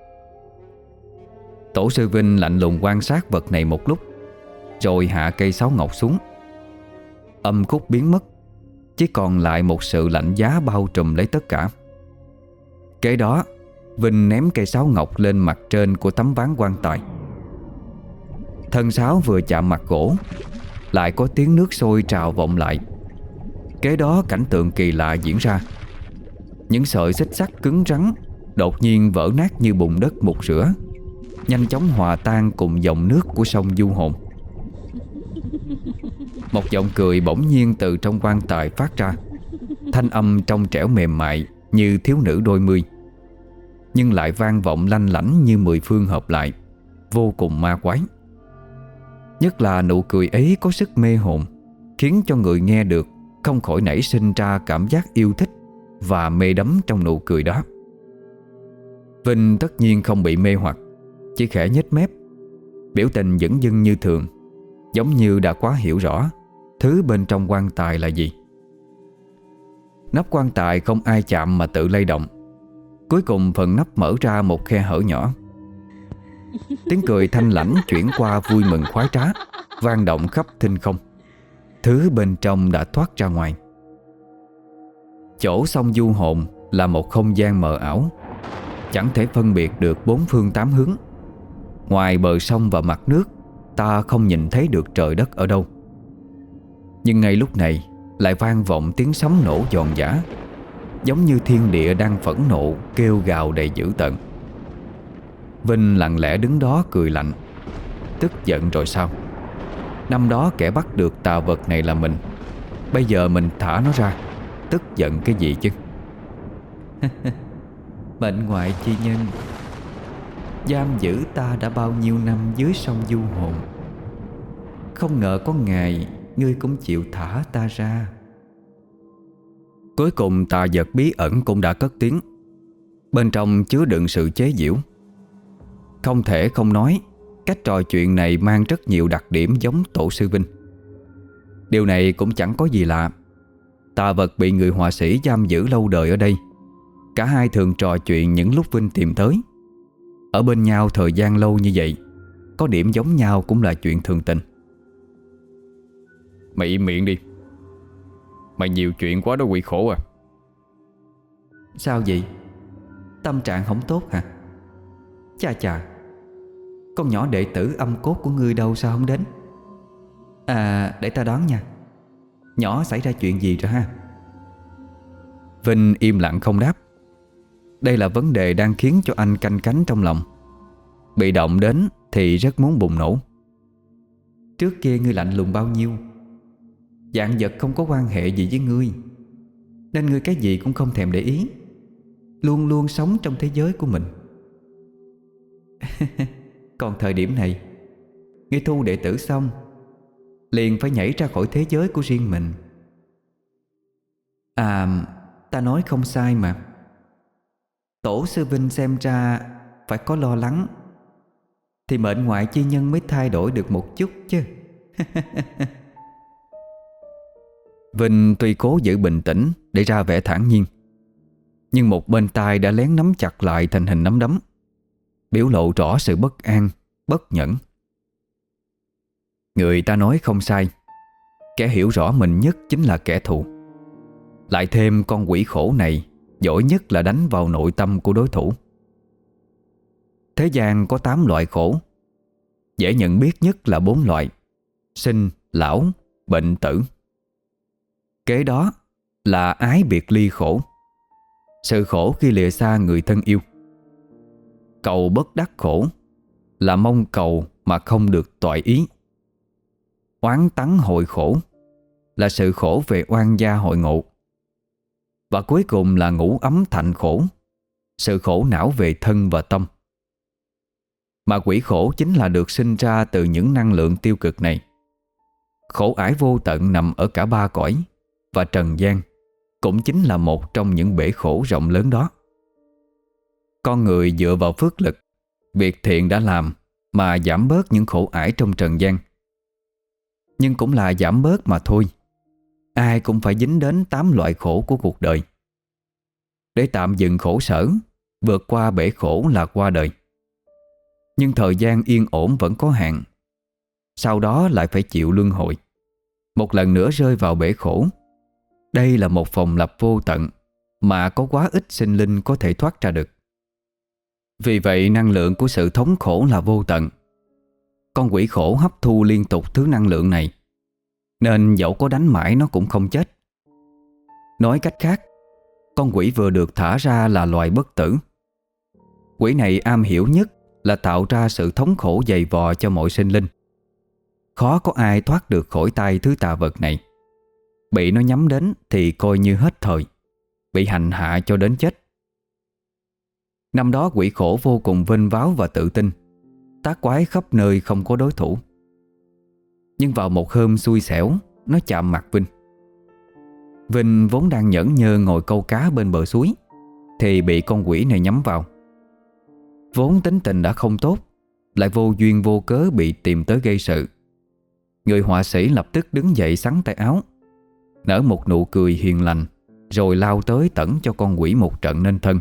Tổ sư Vinh lạnh lùng quan sát vật này một lúc, rồi hạ cây sáo ngọc xuống. Âm khúc biến mất, chỉ còn lại một sự lạnh giá bao trùm lấy tất cả. Kế đó, Vinh ném cây sáo ngọc lên mặt trên của tấm ván quan tài. Thân sáo vừa chạm mặt gỗ, lại có tiếng nước sôi trào vọng lại. Kế đó cảnh tượng kỳ lạ diễn ra. Những sợi xích sắt cứng rắn đột nhiên vỡ nát như bùn đất mục rửa, nhanh chóng hòa tan cùng dòng nước của sông Du Hồn. Một giọng cười bỗng nhiên từ trong quan tài phát ra. Thanh âm trong trẻo mềm mại như thiếu nữ đôi mươi, nhưng lại vang vọng lanh lảnh như 10 phương hợp lại, vô cùng ma quái. Nhất là nụ cười ấy có sức mê hồn, khiến cho người nghe được không khỏi nảy sinh ra cảm giác yêu thích và mê đắm trong nụ cười đó. Vinh tất nhiên không bị mê hoặc, chỉ khẽ nhếch mép, biểu tình dửng dưng như thường, giống như đã quá hiểu rõ thứ bên trong quan tài là gì. Nắp quan tài không ai chạm mà tự lay động. Cuối cùng phần nắp mở ra một khe hở nhỏ. Tiếng cười thanh lãnh chuyển qua vui mừng khoái trá, vang động khắp thinh không. Thứ bên trong đã thoát ra ngoài. Chỗ sông Du Hồn là một không gian mờ ảo, chẳng thể phân biệt được 4 phương 8 hướng. Ngoài bờ sông và mặt nước, ta không nhìn thấy được trời đất ở đâu. Nhưng ngay lúc này lại vang vọng tiếng sấm nổ giòn giã, giống như thiên địa đang phẫn nộ kêu gào đầy dữ tợn. Vinh lặng lẽ đứng đó cười lạnh. Tức giận rồi sao? Năm đó kẻ bắt được tà vật này là mình, bây giờ mình thả nó ra, tức giận cái gì chứ? Bệnh ngoại chi nhân, giam giữ ta đã bao nhiêu năm dưới sông Du Hồn, Không ngờ có ngày ngươi cũng chịu thả ta ra. Cuối cùng tà vật bí ẩn cũng đã cất tiếng. Bên trong chứa đựng sự chế giễu. Không thể không nói, cách trò chuyện này mang rất nhiều đặc điểm giống tổ sư Vinh. Điều này cũng chẳng có gì lạ. Tà vật bị người họa sĩ giam giữ lâu đời ở đây. Cả hai thường trò chuyện những lúc Vinh tìm tới. Ở bên nhau thời gian lâu như vậy, có điểm giống nhau cũng là chuyện thường tình. Mày im miệng đi. Mày nhiều chuyện quá đó quỷ khổ à. Sao vậy? Tâm trạng không tốt hả? Chà chà, con nhỏ đệ tử âm cốt của ngươi đâu sao không đến? À, để ta đoán nha. Nhỏ xảy ra chuyện gì rồi ha? Vinh im lặng không đáp. Đây là vấn đề đang khiến cho anh canh cánh trong lòng. Bị động đến thì rất muốn bùng nổ. Trước kia ngươi lạnh lùng bao nhiêu, vạn vật không có quan hệ gì với ngươi, nên ngươi cái gì cũng không thèm để ý, luôn luôn sống trong thế giới của mình. Còn thời điểm này, ngươi thu đệ tử xong liền phải nhảy ra khỏi thế giới của riêng mình. À, ta nói không sai mà. Tổ sư Vinh xem ra phải có lo lắng, thì mệnh ngoại chi nhân mới thay đổi được một chút chứ. Vinh tuy cố giữ bình tĩnh để ra vẻ thản nhiên, nhưng một bên tai đã lén nắm chặt lại thành hình nắm đấm, biểu lộ rõ sự bất an, bất nhẫn. Người ta nói không sai, kẻ hiểu rõ mình nhất chính là kẻ thù. Lại thêm con quỷ khổ này giỏi nhất là đánh vào nội tâm của đối thủ. Thế gian có 8 loại khổ. Dễ nhận biết nhất là 4 loại: sinh, lão, bệnh, tử. Kế đó là ái biệt ly khổ, sự khổ khi lìa xa người thân yêu. Cầu bất đắc khổ, là mong cầu mà không được toại ý. Oán tắng hội khổ, là sự khổ về oan gia hội ngộ. Và cuối cùng là ngũ ấm thạnh khổ, sự khổ não về thân và tâm. Mà quỷ khổ chính là được sinh ra từ những năng lượng tiêu cực này. Khổ ải vô tận nằm ở cả 3 cõi, và trần gian cũng chính là một trong những bể khổ rộng lớn đó. Con người dựa vào phước lực, việc thiện đã làm mà giảm bớt những khổ ải trong trần gian. Nhưng cũng là giảm bớt mà thôi. Ai cũng phải dính đến 8 loại khổ của cuộc đời. Để tạm dừng khổ sở, vượt qua bể khổ là qua đời. Nhưng thời gian yên ổn vẫn có hạn. Sau đó lại phải chịu luân hồi, một lần nữa rơi vào bể khổ. Đây là một vòng lặp vô tận mà có quá ít sinh linh có thể thoát ra được. Vì vậy năng lượng của sự thống khổ là vô tận. Con quỷ khổ hấp thu liên tục thứ năng lượng này, nên dẫu có đánh mãi nó cũng không chết. Nói cách khác, con quỷ vừa được thả ra là loài bất tử. Quỷ này am hiểu nhất là tạo ra sự thống khổ dày vò cho mọi sinh linh. Khó có ai thoát được khỏi tay thứ tà vật này. Bị nó nhắm đến thì coi như hết thời, bị hành hạ cho đến chết. Năm đó quỷ khổ vô cùng vênh váo và tự tin, tác quái khắp nơi không có đối thủ. Nhưng vào một hôm xui xẻo, nó chạm mặt Vinh. Vinh vốn đang nhởn nhơ ngồi câu cá bên bờ suối, thì bị con quỷ này nhắm vào. Vốn tính tình đã không tốt, lại vô duyên vô cớ bị tìm tới gây sự. Người họa sĩ lập tức đứng dậy xắn tay áo, nở một nụ cười hiền lành, rồi lao tới tẩn cho con quỷ một trận nên thân.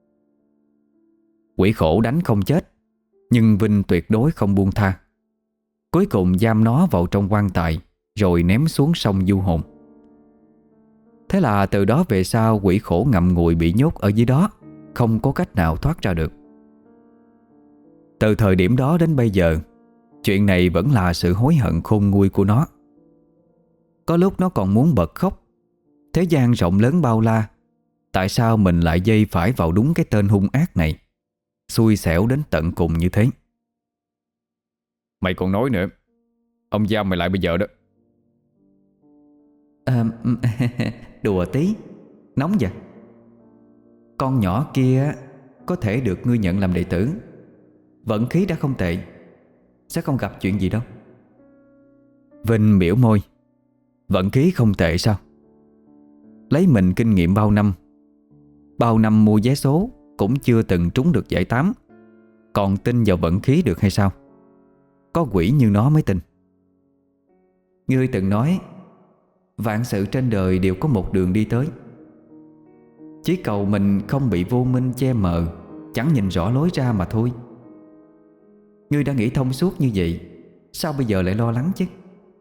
Quỷ khổ đánh không chết, nhưng Vinh tuyệt đối không buông tha. Cuối cùng giam nó vào trong quan tài, rồi ném xuống sông du hồn. Thế là từ đó về sau, quỷ khổ ngậm ngùi bị nhốt ở dưới đó, không có cách nào thoát ra được. Từ thời điểm đó đến bây giờ, chuyện này vẫn là sự hối hận khôn nguôi của nó. Có lúc nó còn muốn bật khóc. Thế gian rộng lớn bao la, tại sao mình lại dây phải vào đúng cái tên hung ác này, xui xẻo đến tận cùng như thế. Mày còn nói nữa, ông giam mày lại bây giờ đó. Đùa tí, nóng vậy. Con nhỏ kia có thể được ngươi nhận làm đệ tử, vận khí đã không tệ, sẽ không gặp chuyện gì đâu. Vinh biểu môi. Vận khí không tệ sao? Lấy mình kinh nghiệm bao năm mua vé số cũng chưa từng trúng được giải 8, còn tin vào vận khí được hay sao? Có quỷ như nó mới tin. Ngươi từng nói vạn sự trên đời đều có một đường đi tới, chỉ cầu mình không bị vô minh che mờ, chẳng nhìn rõ lối ra mà thôi. Ngươi đã nghĩ thông suốt như vậy, sao bây giờ lại lo lắng chứ?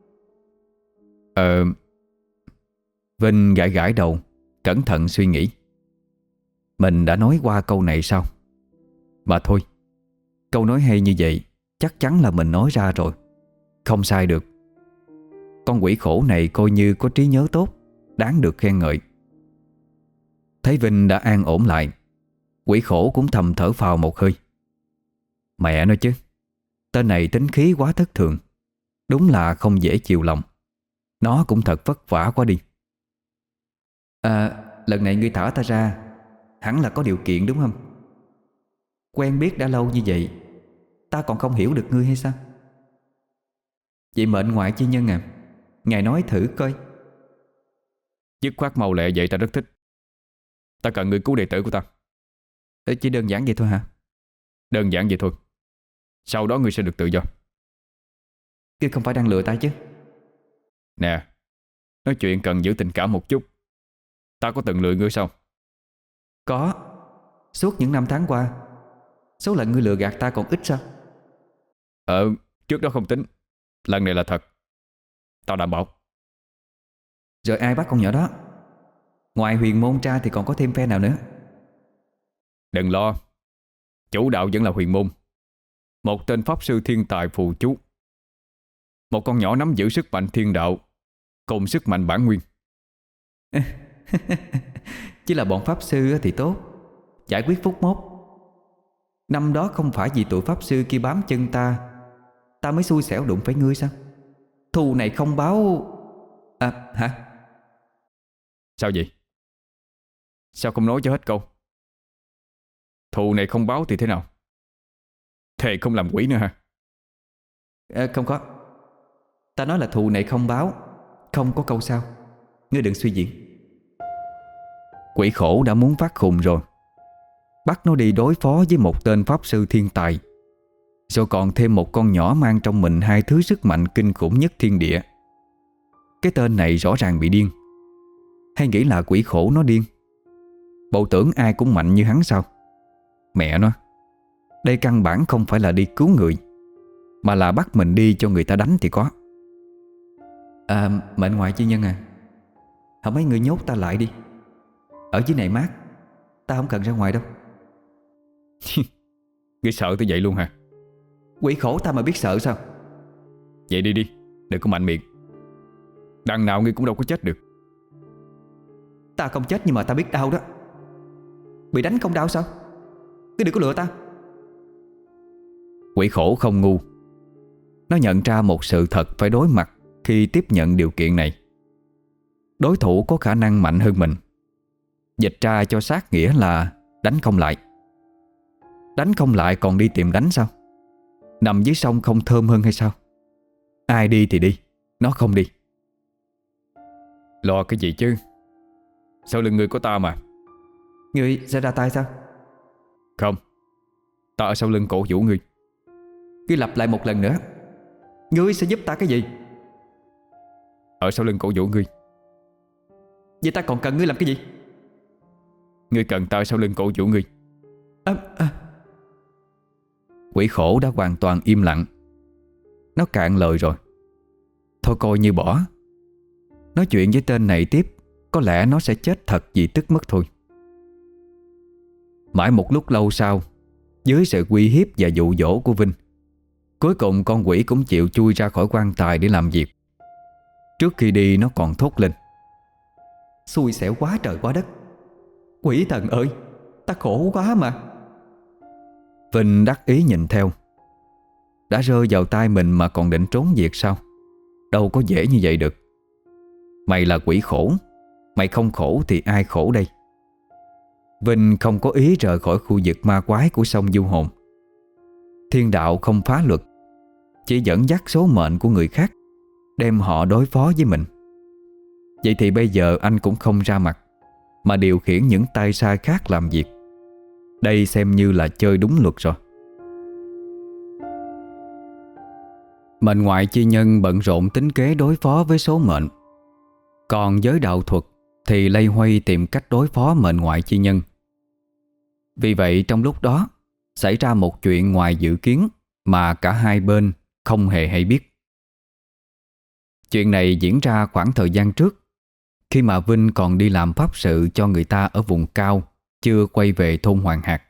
Vinh gãi gãi đầu, cẩn thận suy nghĩ. Mình đã nói qua câu này sao? Mà thôi, câu nói hay như vậy chắc chắn là mình nói ra rồi, không sai được. Con quỷ khổ này coi như có trí nhớ tốt, đáng được khen ngợi. Thấy Vinh đã an ổn lại, quỷ khổ cũng thầm thở phào một hơi. Mẹ nói chứ, tên này tính khí quá thất thường, đúng là không dễ chiều lòng. Nó cũng thật vất vả quá đi. Lần này ngươi thả ta ra hẳn là có điều kiện đúng không? Quen biết đã lâu như vậy, ta còn không hiểu được ngươi hay sao? Vậy mệnh ngoại chi nhân à, ngài nói thử coi. Dứt khoát mau lẹ vậy ta rất thích. Ta cần người cứu đệ tử của ta. Chỉ đơn giản vậy thôi hả? Đơn giản vậy thôi. Sau đó ngươi sẽ được tự do. Ngươi không phải đang lừa ta chứ? Nè, nói chuyện cần giữ tình cảm một chút. Ta có từng lừa ngươi sao? Có. Suốt những năm tháng qua, số lần ngươi lừa gạt ta còn ít sao? Trước đó không tính. Lần này là thật. Tao đảm bảo. Rồi ai bắt con nhỏ đó? Ngoài Huyền Môn ra thì còn có thêm phe nào nữa? Đừng lo. Chủ đạo vẫn là Huyền Môn. Một tên pháp sư thiên tài phù chú. Một con nhỏ nắm giữ sức mạnh thiên đạo cùng sức mạnh bản nguyên. Chỉ là bọn pháp sư thì tốt, giải quyết phút mốt. Năm đó không phải vì tụi pháp sư kia bám chân ta, ta mới xui xẻo đụng phải ngươi sao? Thù này không báo... hả? Sao vậy? Sao không nói cho hết câu? Thù này không báo thì thế nào? Thề không làm quỷ nữa hả? Không có. Ta nói là thù này không báo, không có câu sau. Ngươi đừng suy diễn. Quỷ khổ đã muốn phát khùng rồi. Bắt nó đi đối phó với một tên pháp sư thiên tài, rồi còn thêm một con nhỏ mang trong mình hai thứ sức mạnh kinh khủng nhất thiên địa. Cái tên này rõ ràng bị điên. Hay nghĩ là quỷ khổ nó điên? Bộ tưởng ai cũng mạnh như hắn sao? Mẹ nó, đây căn bản không phải là đi cứu người, mà là bắt mình đi cho người ta đánh thì có. Mệnh ngoại chi nhân à, hả mấy người nhốt ta lại đi. Ở dưới này mát, ta không cần ra ngoài đâu. Ngươi sợ tới vậy luôn hả? Quỷ khổ ta mà biết sợ sao? Vậy đi đi, đừng có mạnh miệng. Đằng nào ngươi cũng đâu có chết được. Ta không chết nhưng mà ta biết đau đó. Bị đánh không đau sao? Cứ đừng có lừa ta. Quỷ khổ không ngu. Nó nhận ra một sự thật phải đối mặt khi tiếp nhận điều kiện này. Đối thủ có khả năng mạnh hơn mình. Dịch ra cho sát nghĩa là đánh không lại. Đánh không lại còn đi tìm đánh sao? Nằm dưới sông không thơm hơn hay sao? Ai đi thì đi, nó không đi. Lo cái gì chứ? Sau lưng ngươi có ta mà. Ngươi sẽ ra tay sao? Không, ta ở sau lưng cổ vũ ngươi. Cứ lặp lại một lần nữa. Ngươi sẽ giúp ta cái gì? Ở sau lưng cổ vũ ngươi. Vậy ta còn cần ngươi làm cái gì? Ngươi cần ta ở sau lưng cổ vũ ngươi. Quỷ khổ đã hoàn toàn im lặng. Nó cạn lời rồi. Thôi coi như bỏ. Nói chuyện với tên này tiếp, có lẽ nó sẽ chết thật vì tức mất thôi. Mãi một lúc lâu sau, dưới sự uy hiếp và dụ dỗ của Vinh, cuối cùng con quỷ cũng chịu chui ra khỏi quan tài để làm việc. Trước khi đi nó còn thốt lên: Xui xẻo quá trời quá đất. Quỷ thần ơi, ta khổ quá mà. Vinh đắc ý nhìn theo. Đã rơi vào tay mình mà còn định trốn việc sao? Đâu có dễ như vậy được. Mày là quỷ khổ, mày không khổ thì ai khổ đây? Vinh không có ý rời khỏi khu vực ma quái của sông Du Hồn. Thiên đạo không phá luật, chỉ dẫn dắt số mệnh của người khác đem họ đối phó với mình. Vậy thì bây giờ anh cũng không ra mặt, mà điều khiển những tay sai khác làm việc. Đây xem như là chơi đúng luật rồi. Mệnh ngoại chi nhân bận rộn tính kế đối phó với số mệnh. Còn giới đạo thuật thì loay hoay tìm cách đối phó mệnh ngoại chi nhân. Vì vậy trong lúc đó xảy ra một chuyện ngoài dự kiến mà cả hai bên không hề hay biết. Chuyện này diễn ra khoảng thời gian trước, khi mà Vinh còn đi làm pháp sự cho người ta ở vùng cao, chưa quay về thôn Hoàng Hạc.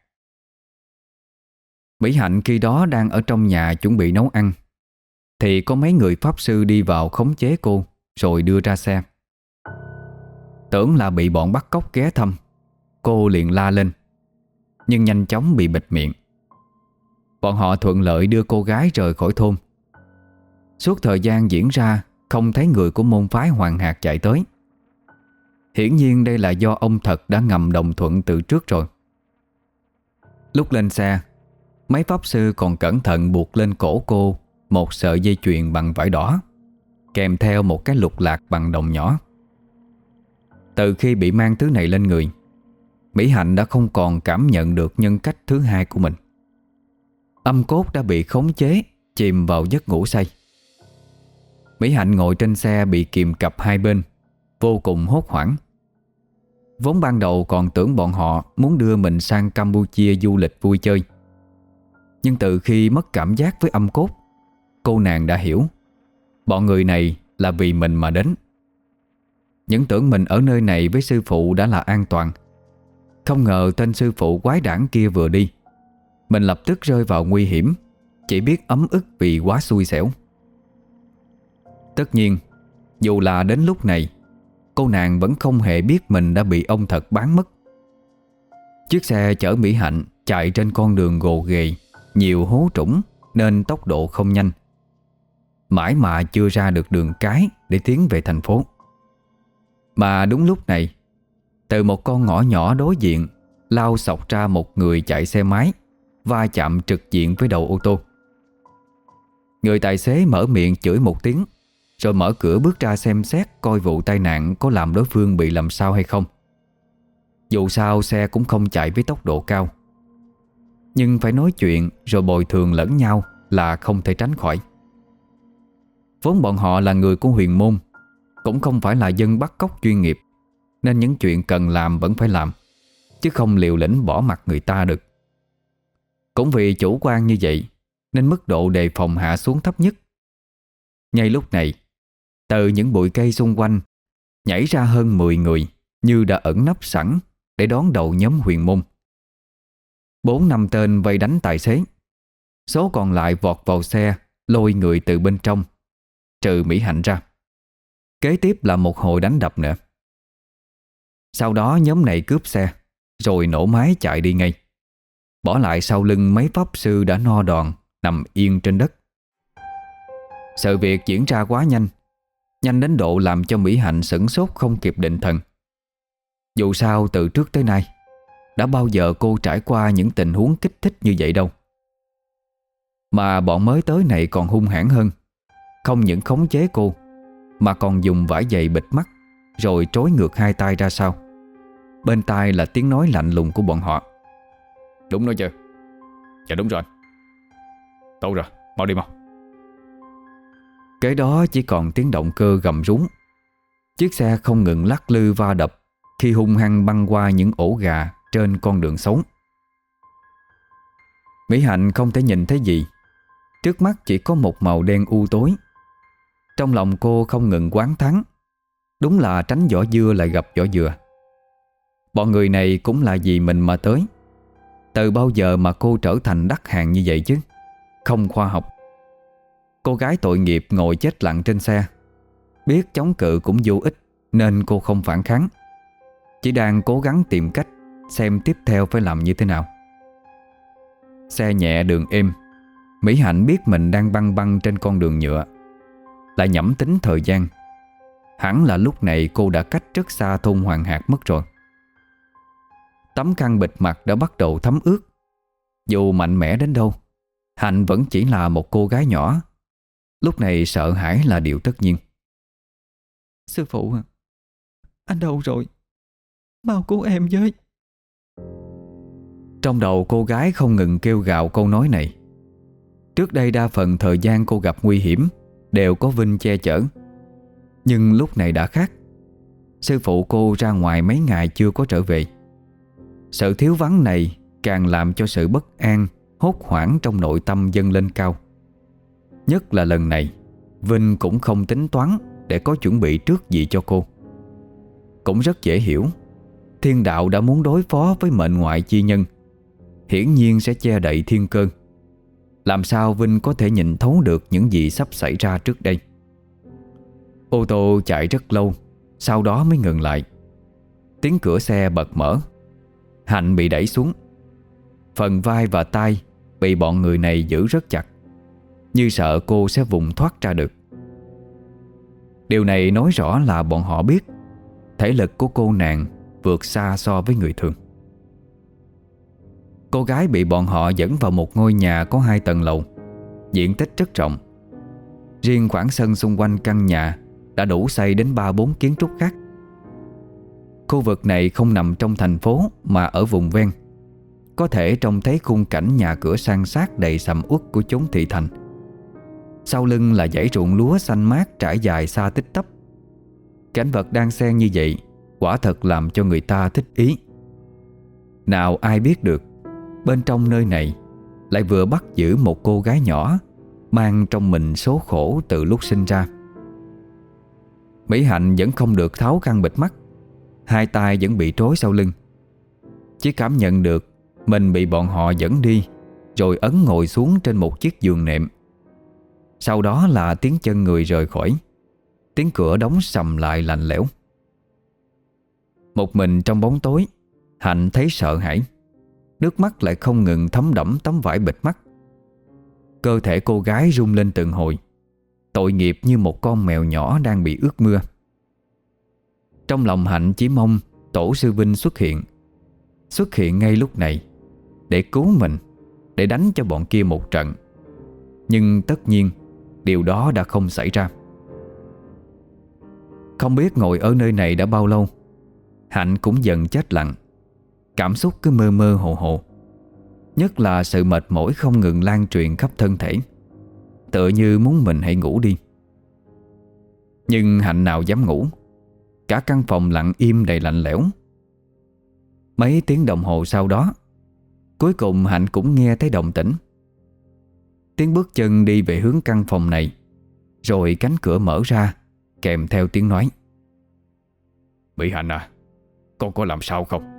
Mỹ Hạnh khi đó đang ở trong nhà chuẩn bị nấu ăn, thì có mấy người pháp sư đi vào khống chế cô rồi đưa ra xe. Tưởng là bị bọn bắt cóc ghé thăm, cô liền la lên, nhưng nhanh chóng bị bịt miệng. Bọn họ thuận lợi đưa cô gái rời khỏi thôn. Suốt thời gian diễn ra không thấy người của môn phái Hoàng Hạc chạy tới. Hiển nhiên đây là do ông Thật đã ngầm đồng thuận từ trước rồi. Lúc lên xe, mấy pháp sư còn cẩn thận buộc lên cổ cô một sợi dây chuyền bằng vải đỏ, kèm theo một cái lục lạc bằng đồng nhỏ. Từ khi bị mang thứ này lên người, Mỹ Hạnh đã không còn cảm nhận được nhân cách thứ hai của mình. Âm cốt đã bị khống chế, chìm vào giấc ngủ say. Mỹ Hạnh ngồi trên xe bị kìm cặp hai bên, vô cùng hốt hoảng. Vốn ban đầu còn tưởng bọn họ muốn đưa mình sang Campuchia du lịch vui chơi. Nhưng từ khi mất cảm giác với âm cốt, cô nàng đã hiểu bọn người này là vì mình mà đến. Những tưởng mình ở nơi này với sư phụ đã là an toàn, không ngờ tên sư phụ quái đản kia vừa đi, mình lập tức rơi vào nguy hiểm, chỉ biết ấm ức vì quá xui xẻo. Tất nhiên, dù là đến lúc này, cô nàng vẫn không hề biết mình đã bị ông Thật bán mất. Chiếc xe chở Mỹ Hạnh chạy trên con đường gồ ghề, nhiều hố trũng nên tốc độ không nhanh. Mãi mà chưa ra được đường cái để tiến về thành phố. Mà đúng lúc này, từ một con ngõ nhỏ đối diện lao xộc ra một người chạy xe máy, va chạm trực diện với đầu ô tô. Người tài xế mở miệng chửi một tiếng, rồi mở cửa bước ra xem xét coi vụ tai nạn có làm đối phương bị làm sao hay không. Dù sao xe cũng không chạy với tốc độ cao, nhưng phải nói chuyện rồi bồi thường lẫn nhau là không thể tránh khỏi. Vốn bọn họ là người của huyền môn, cũng không phải là dân bắt cóc chuyên nghiệp, nên những chuyện cần làm vẫn phải làm, chứ không liều lĩnh bỏ mặc người ta được. Cũng vì chủ quan như vậy nên mức độ đề phòng hạ xuống thấp nhất. Ngay lúc này, từ những bụi cây xung quanh nhảy ra hơn 10 người, như đã ẩn nấp sẵn để đón đầu nhóm huyền môn. 4-5 tên vây đánh tài xế, số còn lại vọt vào xe lôi người từ bên trong, trừ Mỹ Hạnh ra. Kế tiếp là một hồi đánh đập nữa. Sau đó nhóm này cướp xe, rồi nổ máy chạy đi ngay, bỏ lại sau lưng mấy pháp sư đã no đòn nằm yên trên đất. Sự việc diễn ra quá nhanh, nhanh đến độ làm cho Mỹ Hạnh sửng sốt không kịp định thần. Dù sao từ trước tới nay, đã bao giờ cô trải qua những tình huống kích thích như vậy đâu. Mà bọn mới tới này còn hung hãn hơn, không những khống chế cô, mà còn dùng vải dày bịt mắt, rồi trói ngược hai tay ra sau. Bên tai là tiếng nói lạnh lùng của bọn họ. Đúng nói chưa? Dạ đúng rồi anh. Tốt rồi, mau đi mau. Kế đó chỉ còn tiếng động cơ gầm rú. Chiếc xe không ngừng lắc lư va đập khi hung hăng băng qua những ổ gà trên con đường xấu. Mỹ Hạnh không thể nhìn thấy gì. Trước mắt chỉ có một màu đen u tối. Trong lòng cô không ngừng oán thán, đúng là tránh vỏ dưa lại gặp vỏ dừa. Bọn người này cũng là vì mình mà tới. Từ bao giờ mà cô trở thành đắc hàng như vậy chứ? Không khoa học. Cô gái tội nghiệp ngồi chết lặng trên xe, biết chống cự cũng vô ích nên cô không phản kháng, chỉ đang cố gắng tìm cách xem tiếp theo phải làm như thế nào. Xe nhẹ đường êm, Mỹ Hạnh biết mình đang băng băng trên con đường nhựa. Lại nhẩm tính thời gian, hẳn là lúc này cô đã cách rất xa thôn Hoàng Hạc mất rồi. Tấm khăn bịt mặt đã bắt đầu thấm ướt. Dù mạnh mẽ đến đâu, Hạnh vẫn chỉ là một cô gái nhỏ. Lúc này sợ hãi là điều tất nhiên. Sư phụ à, anh đâu rồi? Mau cứu em với. Trong đầu cô gái không ngừng kêu gào câu nói này. Trước đây đa phần thời gian cô gặp nguy hiểm đều có Vinh che chở. Nhưng lúc này đã khác. Sư phụ cô ra ngoài mấy ngày chưa có trở về. Sự thiếu vắng này càng làm cho sự bất an, hốt hoảng trong nội tâm dâng lên cao. Nhất là lần này Vinh cũng không tính toán để có chuẩn bị trước gì cho cô. Cũng rất dễ hiểu, thiên đạo đã muốn đối phó với mệnh ngoại chi nhân, hiển nhiên sẽ che đậy thiên cơ. Làm sao Vinh có thể nhìn thấu được những gì sắp xảy ra trước đây. Ô tô chạy rất lâu, sau đó mới ngừng lại. Tiếng cửa xe bật mở. Hạnh bị đẩy xuống. Phần vai và tay bị bọn người này giữ rất chặt, như sợ cô sẽ vùng thoát ra được. Điều này nói rõ là bọn họ biết thể lực của cô nàng vượt xa so với người thường. Cô gái bị bọn họ dẫn vào một ngôi nhà có 2 tầng lầu, diện tích rất rộng. Riêng khoảng sân xung quanh căn nhà đã đủ xây đến 3-4 kiến trúc khác. Khu vực này không nằm trong thành phố mà ở vùng ven, có thể trông thấy khung cảnh nhà cửa san sát đầy sầm uất của chốn thị thành. Sau lưng là dãy ruộng lúa xanh mát trải dài xa tích tắp. Cảnh vật đan xen như vậy quả thật làm cho người ta thích ý. Nào ai biết được bên trong nơi này lại vừa bắt giữ một cô gái nhỏ mang trong mình số khổ từ lúc sinh ra. Mỹ Hạnh vẫn không được tháo khăn bịt mắt, 2 tay vẫn bị trói sau lưng. Chỉ cảm nhận được mình bị bọn họ dẫn đi, rồi ấn ngồi xuống trên một chiếc giường nệm. Sau đó là tiếng chân người rời khỏi, tiếng cửa đóng sầm lại lạnh lẽo. Một mình trong bóng tối, Hạnh thấy sợ hãi. Nước mắt lại không ngừng thấm đẫm tấm vải bịt mắt. Cơ thể cô gái rung lên từng hồi, tội nghiệp như một con mèo nhỏ đang bị ướt mưa. Trong lòng Hạnh chỉ mong tổ sư Vinh xuất hiện ngay lúc này để cứu mình, để đánh cho bọn kia một trận. Nhưng tất nhiên điều đó đã không xảy ra. Không biết ngồi ở nơi này đã bao lâu, Hạnh cũng dần chết lặng. Cảm xúc cứ mơ mơ hồ hồ. Nhất là sự mệt mỏi không ngừng lan truyền khắp thân thể, tựa như muốn mình hãy ngủ đi. Nhưng Hạnh nào dám ngủ. Cả căn phòng lặng im đầy lạnh lẽo. Mấy tiếng đồng hồ sau đó, cuối cùng Hạnh cũng nghe thấy động tĩnh. Tiếng bước chân đi về hướng căn phòng này, rồi cánh cửa mở ra kèm theo tiếng nói: Mỹ Hạnh à, con có làm sao không?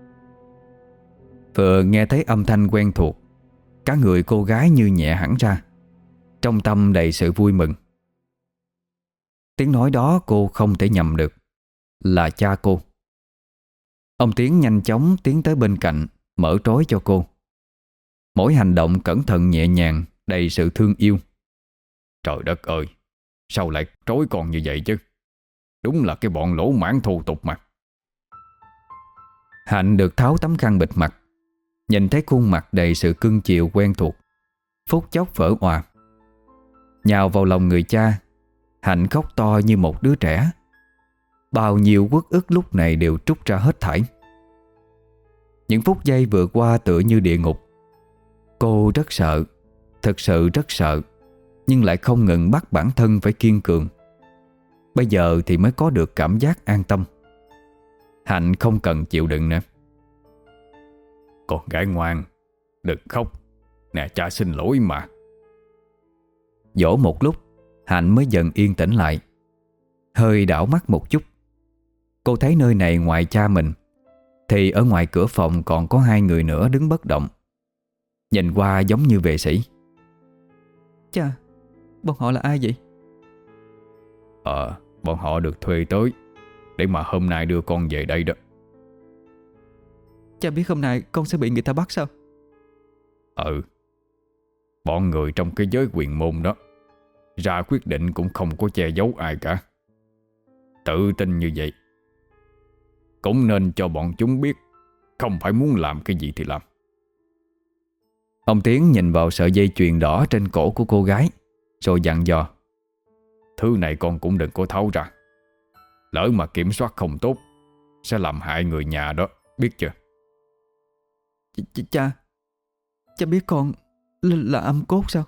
Vừa nghe thấy âm thanh quen thuộc, cả người cô gái như nhẹ hẳn ra, trong tâm đầy sự vui mừng. Tiếng nói đó cô không thể nhầm được, là cha cô. Ông Tiến nhanh chóng tiến tới bên cạnh, mở trói cho cô. Mỗi hành động cẩn thận nhẹ nhàng, đầy sự thương yêu. Trời đất ơi, sao lại trói con như vậy chứ? Đúng là cái bọn lỗ mãng thô tục mà. Hạnh được tháo tấm khăn bịt mặt, nhìn thấy khuôn mặt đầy sự cưng chiều quen thuộc, phút chốc vỡ òa. Nhào vào lòng người cha, Hạnh khóc to như một đứa trẻ. Bao nhiêu uất ức lúc này đều trút ra hết thảy. Những phút giây vừa qua tựa như địa ngục. Cô rất sợ, thực sự rất sợ, nhưng lại không ngừng bắt bản thân phải kiên cường. Bây giờ thì mới có được cảm giác an tâm. Hạnh không cần chịu đựng nữa. Con gái ngoan, đừng khóc. Nè, cha xin lỗi mà. Dỗ một lúc, Hạnh mới dần yên tĩnh lại. Hơi đảo mắt một chút, cô thấy nơi này ngoài cha mình thì ở ngoài cửa phòng còn có 2 người nữa đứng bất động. Nhìn qua giống như vệ sĩ. Chà, bọn họ là ai vậy? Bọn họ được thuê tới để mà hôm nay đưa con về đây đó. Cha biết hôm nay con sẽ bị người ta bắt sao? Bọn người trong cái giới quyền môn đó ra quyết định cũng không có che giấu ai cả. Tự tin như vậy, cũng nên cho bọn chúng biết không phải muốn làm cái gì thì làm. Ông Tiến nhìn vào sợi dây chuyền đỏ trên cổ của cô gái, rồi dặn dò. Thứ này con cũng đừng có tháo ra. Lỡ mà kiểm soát không tốt sẽ làm hại người nhà đó, biết chưa? Cha biết con là âm cốt sao?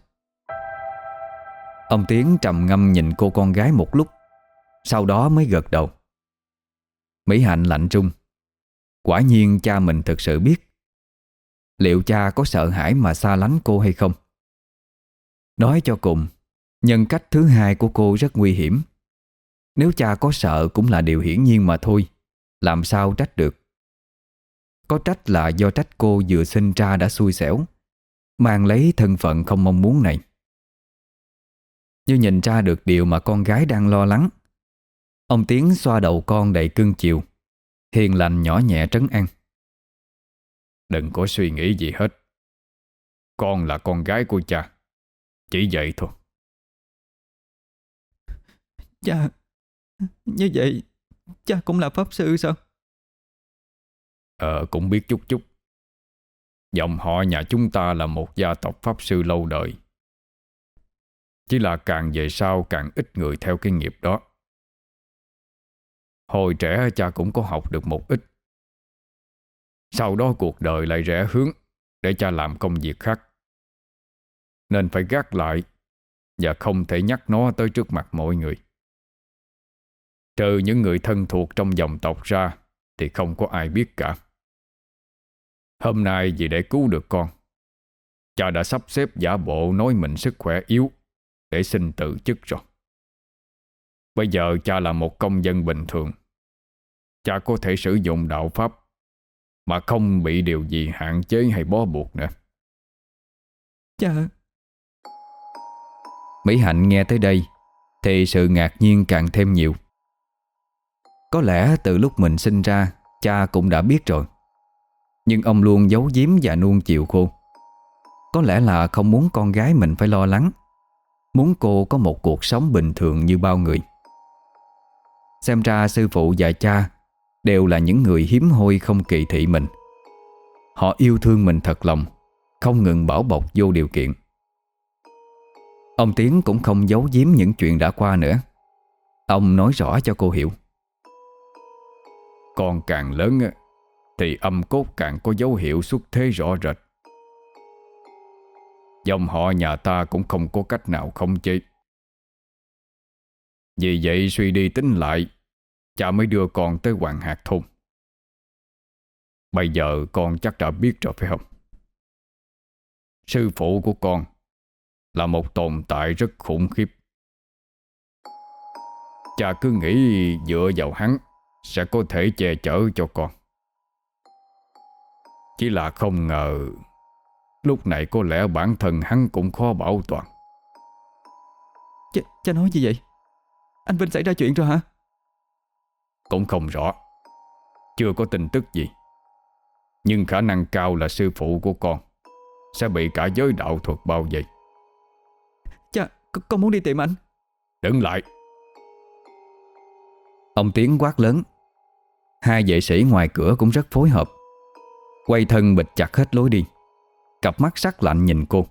Ông Tiến trầm ngâm nhìn cô con gái một lúc, sau đó mới gật đầu. Mỹ Hạnh lạnh run. Quả nhiên cha mình thực sự biết. Liệu cha có sợ hãi mà xa lánh cô hay không? Nói cho cùng, nhân cách thứ hai của cô rất nguy hiểm. Nếu cha có sợ cũng là điều hiển nhiên mà thôi, làm sao trách được. Có trách là do trách cô vừa sinh ra đã xui xẻo, mang lấy thân phận không mong muốn này. Như nhìn ra được điều mà con gái đang lo lắng, ông Tiến xoa đầu con đầy cưng chiều, hiền lành nhỏ nhẹ trấn an. Đừng có suy nghĩ gì hết. Con là con gái của cha, chỉ vậy thôi. Cha, như vậy cha cũng là pháp sư sao? Cũng biết chút chút. Dòng họ nhà chúng ta là một gia tộc pháp sư lâu đời. Chỉ là càng về sau càng ít người theo cái nghiệp đó. Hồi trẻ cha cũng có học được một ít. Sau đó cuộc đời lại rẽ hướng để cha làm công việc khác, nên phải gác lại và không thể nhắc nó tới trước mặt mọi người. Trừ những người thân thuộc trong dòng tộc ra thì không có ai biết cả. Hôm nay vì để cứu được con, cha đã sắp xếp giả bộ nói mình sức khỏe yếu để xin từ chức rồi. Bây giờ cha là một công dân bình thường. Cha có thể sử dụng đạo pháp mà không bị điều gì hạn chế hay bó buộc nữa. Cha... Mỹ Hạnh nghe tới đây thì sự ngạc nhiên càng thêm nhiều. Có lẽ từ lúc mình sinh ra, cha cũng đã biết rồi, nhưng ông luôn giấu giếm và nuông chiều cô. Có lẽ là không muốn con gái mình phải lo lắng, muốn cô có một cuộc sống bình thường như bao người. Xem ra sư phụ và cha đều là những người hiếm hoi không kỳ thị mình. Họ yêu thương mình thật lòng, không ngừng bảo bọc vô điều kiện. Ông Tiến cũng không giấu giếm những chuyện đã qua nữa. Ông nói rõ cho cô hiểu. Con càng lớn thì âm cốt càng có dấu hiệu xuất thế rõ rệt. Dòng họ nhà ta cũng không có cách nào khống chế. Vì vậy suy đi tính lại, cha mới đưa con tới Hoàng Hạt Thôn. Bây giờ con chắc đã biết rồi phải không? Sư phụ của con là một tồn tại rất khủng khiếp. Cha cứ nghĩ dựa vào hắn sẽ có thể che chở cho con. Chỉ là không ngờ lúc này có lẽ bản thân hắn cũng khó bảo toàn. Cha nói gì vậy? Anh Vinh xảy ra chuyện rồi hả? Cũng không rõ, chưa có tin tức gì, nhưng khả năng cao là sư phụ của con sẽ bị cả giới đạo thuật bao vây. Cha, con muốn đi tìm anh. Đừng lại. Ông Tiến quát lớn. Hai vệ sĩ ngoài cửa cũng rất phối hợp, quay thân bịt chặt hết lối đi, cặp mắt sắc lạnh nhìn cô.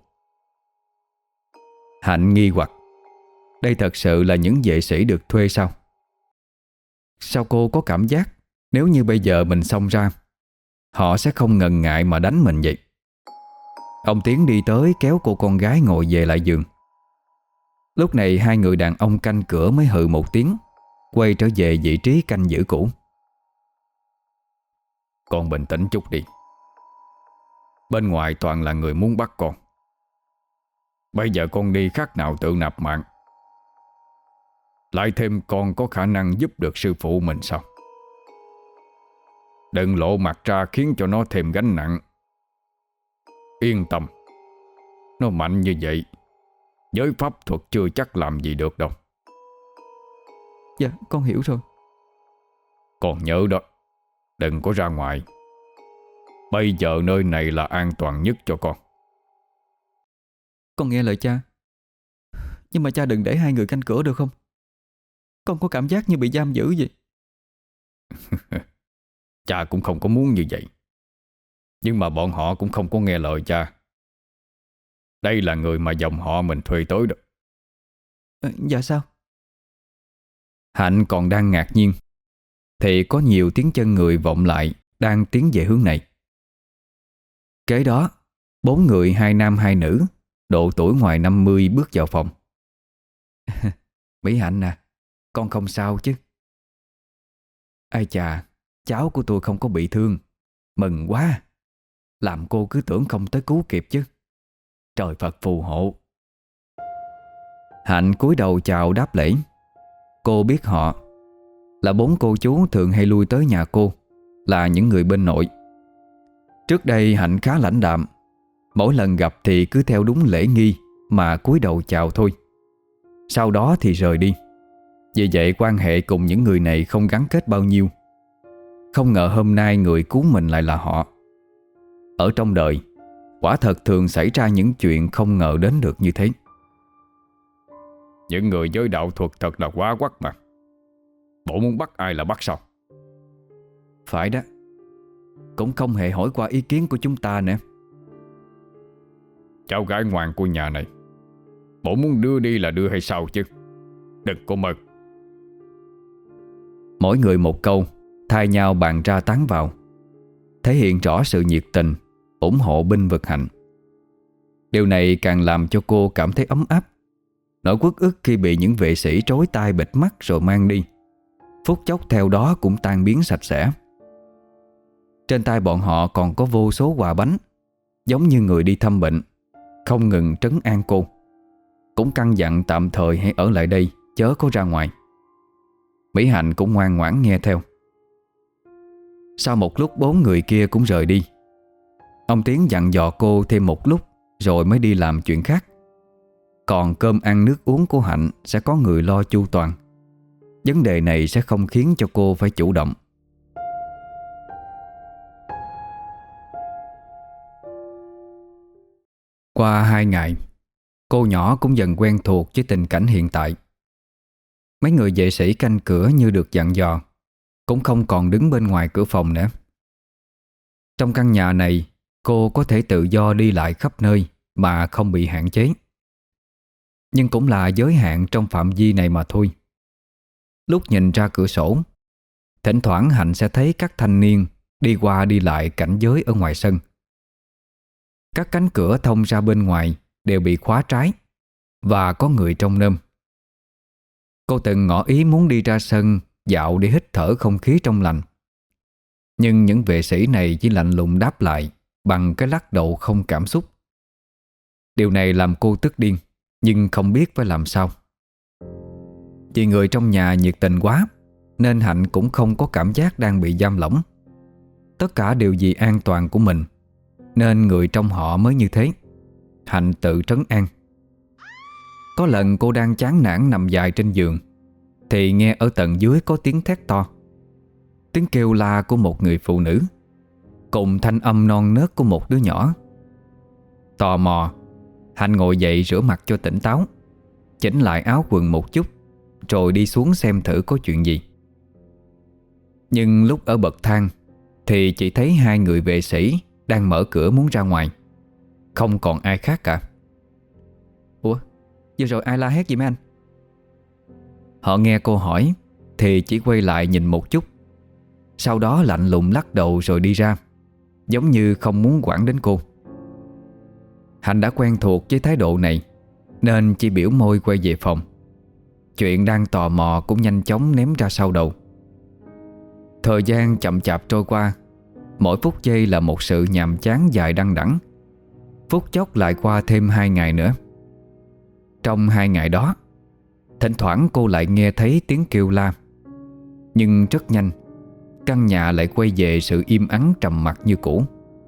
Hạnh nghi hoặc. Đây thật sự là những vệ sĩ được thuê sao? Sao cô có cảm giác nếu như bây giờ mình xông ra, họ sẽ không ngần ngại mà đánh mình vậy? Ông Tiến đi tới kéo cô con gái ngồi về lại giường. Lúc này hai người đàn ông canh cửa mới hừ một tiếng, quay trở về vị trí canh giữ cũ. Con bình tĩnh chút đi. Bên ngoài toàn là người muốn bắt con. Bây giờ con đi khác nào tự nạp mạng. Lại thêm con có khả năng giúp được sư phụ mình sao? Đừng lộ mặt ra khiến cho nó thêm gánh nặng. Yên tâm, nó mạnh như vậy, giới pháp thuật chưa chắc làm gì được đâu. Dạ, con hiểu rồi. Còn nhớ đó, đừng có ra ngoài. Bây giờ nơi này là an toàn nhất cho con. Con nghe lời cha. Nhưng mà cha đừng để hai người canh cửa được không? Con có cảm giác như bị giam giữ vậy. Cha cũng không có muốn như vậy, nhưng mà bọn họ cũng không có nghe lời cha. Đây là người mà dòng họ mình thuê tới đó. Dạ sao? Hạnh còn đang ngạc nhiên thì có nhiều tiếng chân người vọng lại, đang tiến về hướng này. Kế đó, 4 người, 2 nam 2 nữ, độ tuổi ngoài 50 bước vào phòng. Mỹ Hạnh à, con không sao chứ? Ai chà, cháu của tôi không có bị thương. Mừng quá. Làm cô cứ tưởng không tới cứu kịp chứ. Trời Phật phù hộ. Hạnh cúi đầu chào đáp lễ. Cô biết họ là 4 cô chú thường hay lui tới nhà cô, là những người bên nội. Trước đây Hạnh khá lãnh đạm, mỗi lần gặp thì cứ theo đúng lễ nghi mà cúi đầu chào thôi. Sau đó thì rời đi. Vì vậy quan hệ cùng những người này không gắn kết bao nhiêu. Không ngờ hôm nay người cứu mình lại là họ. Ở trong đời, quả thật thường xảy ra những chuyện không ngờ đến được như thế. Những người giới đạo thuật thật là quá quắc mà. Bộ muốn bắt ai là bắt sao? Phải đó. Cũng không hề hỏi qua ý kiến của chúng ta nữa. Cháu gái ngoan của nhà này, bộ muốn đưa đi là đưa hay sao chứ? Đừng có mơ. Mỗi người một câu, thay nhau bàn ra tán vào, thể hiện rõ sự nhiệt tình ủng hộ binh vực Hạnh. Điều này càng làm cho cô cảm thấy ấm áp. Nỗi uất ức khi bị những vệ sĩ trói tay bịt mắt rồi mang đi, phút chốc theo đó cũng tan biến sạch sẽ. Trên tay bọn họ còn có vô số quà bánh, giống như người đi thăm bệnh, không ngừng trấn an cô. Cũng căn dặn tạm thời hãy ở lại đây, chớ có ra ngoài. Mỹ Hạnh cũng ngoan ngoãn nghe theo. Sau một lúc 4 người kia cũng rời đi, ông Tiến dặn dò cô thêm một lúc rồi mới đi làm chuyện khác. Còn cơm ăn nước uống của Hạnh sẽ có người lo chu toàn. Vấn đề này sẽ không khiến cho cô phải chủ động. Qua 2 ngày, cô nhỏ cũng dần quen thuộc với tình cảnh hiện tại. Mấy người vệ sĩ canh cửa như được dặn dò, cũng không còn đứng bên ngoài cửa phòng nữa. Trong căn nhà này, cô có thể tự do đi lại khắp nơi mà không bị hạn chế. Nhưng cũng là giới hạn trong phạm vi này mà thôi. Lúc nhìn ra cửa sổ, thỉnh thoảng Hạnh sẽ thấy các thanh niên đi qua đi lại cảnh giới ở ngoài sân. Các cánh cửa thông ra bên ngoài đều bị khóa trái và có người trông nom. Cô từng ngỏ ý muốn đi ra sân dạo để hít thở không khí trong lành. Nhưng những vệ sĩ này chỉ lạnh lùng đáp lại bằng cái lắc đầu không cảm xúc. Điều này làm cô tức điên, nhưng không biết phải làm sao. Vì người trong nhà nhiệt tình quá nên Hạnh cũng không có cảm giác đang bị giam lỏng. Tất cả đều vì an toàn của mình, nên người trong họ mới như thế. Hạnh tự trấn an. Có lần cô đang chán nản nằm dài trên giường thì nghe ở tầng dưới có tiếng thét to, tiếng kêu la của một người phụ nữ cùng thanh âm non nớt của một đứa nhỏ. Tò mò, Hạnh ngồi dậy rửa mặt cho tỉnh táo, chỉnh lại áo quần một chút rồi đi xuống xem thử có chuyện gì. Nhưng lúc ở bậc thang thì chỉ thấy 2 người vệ sĩ đang mở cửa muốn ra ngoài, không còn ai khác cả. Ủa, vừa rồi ai la hét gì mấy anh? Họ nghe cô hỏi thì chỉ quay lại nhìn một chút, sau đó lạnh lùng lắc đầu rồi đi ra, giống như không muốn quản đến cô. Hạnh đã quen thuộc với thái độ này nên chỉ biểu môi quay về phòng. Chuyện đang tò mò cũng nhanh chóng ném ra sau đầu. Thời gian chậm chạp trôi qua, mỗi phút giây là một sự nhàm chán dài đăng đẵng. Phút chốc lại qua thêm 2 ngày nữa. Trong 2 ngày đó, thỉnh thoảng cô lại nghe thấy tiếng kêu la. Nhưng rất nhanh, căn nhà lại quay về sự im ắng trầm mặc như cũ.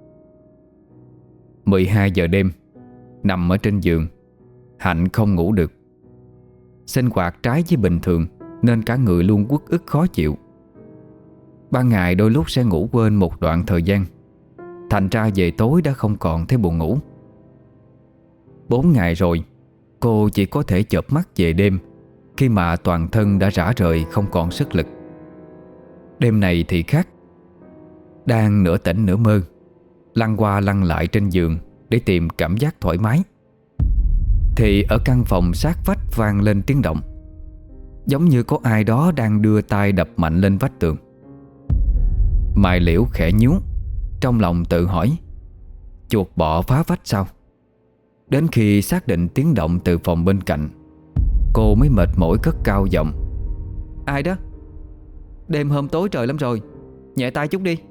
12 giờ đêm, nằm ở trên giường, Hạnh không ngủ được. Sinh hoạt trái với bình thường nên cả người luôn uất ức khó chịu. Ban ngày đôi lúc sẽ ngủ quên một đoạn thời gian, thành ra về tối đã không còn thấy buồn ngủ. 4 ngày rồi, cô chỉ có thể chợp mắt về đêm khi mà toàn thân đã rã rời không còn sức lực. Đêm này thì khác. Đang nửa tỉnh nửa mơ, lăn qua lăn lại trên giường để tìm cảm giác thoải mái, thì ở căn phòng sát vách vang lên tiếng động, giống như có ai đó đang đưa tay đập mạnh lên vách tường. Mai Liễu khẽ nhíu, trong lòng tự hỏi chuột bọ phá vách sao. Đến khi xác định tiếng động từ phòng bên cạnh, cô mới mệt mỏi cất cao giọng: Ai đó? Đêm hôm tối trời lắm rồi, nhẹ tay chút đi.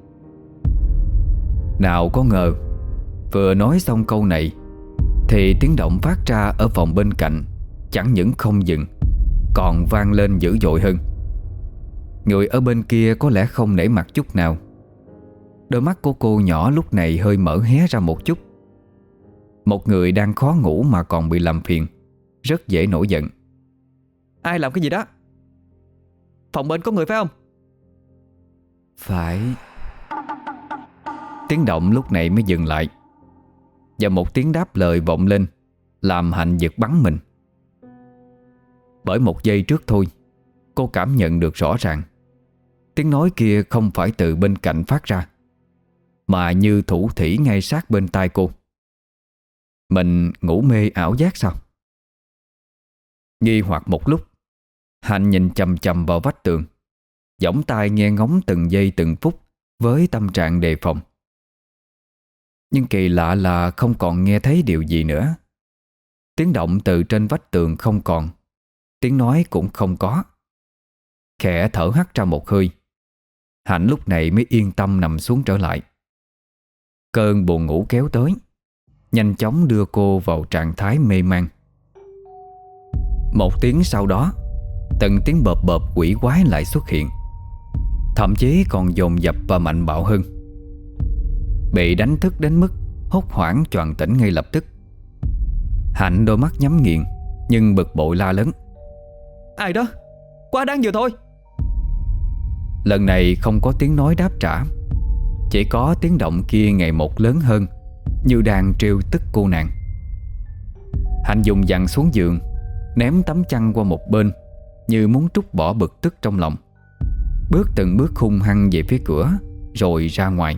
Nào có ngờ, vừa nói xong câu này thì tiếng động phát ra ở phòng bên cạnh chẳng những không dừng, còn vang lên dữ dội hơn. Người ở bên kia có lẽ không nể mặt chút nào. Đôi mắt của cô nhỏ lúc này hơi mở hé ra một chút. Một người đang khó ngủ mà còn bị làm phiền, rất dễ nổi giận. Ai làm cái gì đó? Phòng bên có người phải không? Phải. Tiếng động lúc này mới dừng lại, và một tiếng đáp lời vọng lên, làm Hạnh giật bắn mình. Bởi một giây trước thôi, cô cảm nhận được rõ ràng tiếng nói kia không phải từ bên cạnh phát ra, mà như thủ thỉ ngay sát bên tai cô. Mình ngủ mê ảo giác sao? Nghi hoặc một lúc, Hạnh nhìn chằm chằm vào vách tường, giỏng tai nghe ngóng từng giây từng phút với tâm trạng đề phòng. Nhưng kỳ lạ là không còn nghe thấy điều gì nữa. Tiếng động từ trên vách tường không còn, tiếng nói cũng không có. Khẽ thở hắt ra một hơi, Hạnh lúc này mới yên tâm nằm xuống trở lại. Cơn buồn ngủ kéo tới, nhanh chóng đưa cô vào trạng thái mê man. Một tiếng sau đó, từng tiếng bợp bợp quỷ quái lại xuất hiện, thậm chí còn dồn dập và mạnh bạo hơn. Bị đánh thức đến mức hốt hoảng choàng tỉnh ngay lập tức. Hạnh đôi mắt nhắm nghiền, nhưng bực bội la lớn: Ai đó? Quá đáng vừa thôi. Lần này không có tiếng nói đáp trả, chỉ có tiếng động kia ngày một lớn hơn, như đang trêu tức cô nàng. Hạnh dùng dằn xuống giường, ném tấm chăn qua một bên, như muốn trút bỏ bực tức trong lòng. Bước từng bước hung hăng về phía cửa, rồi ra ngoài.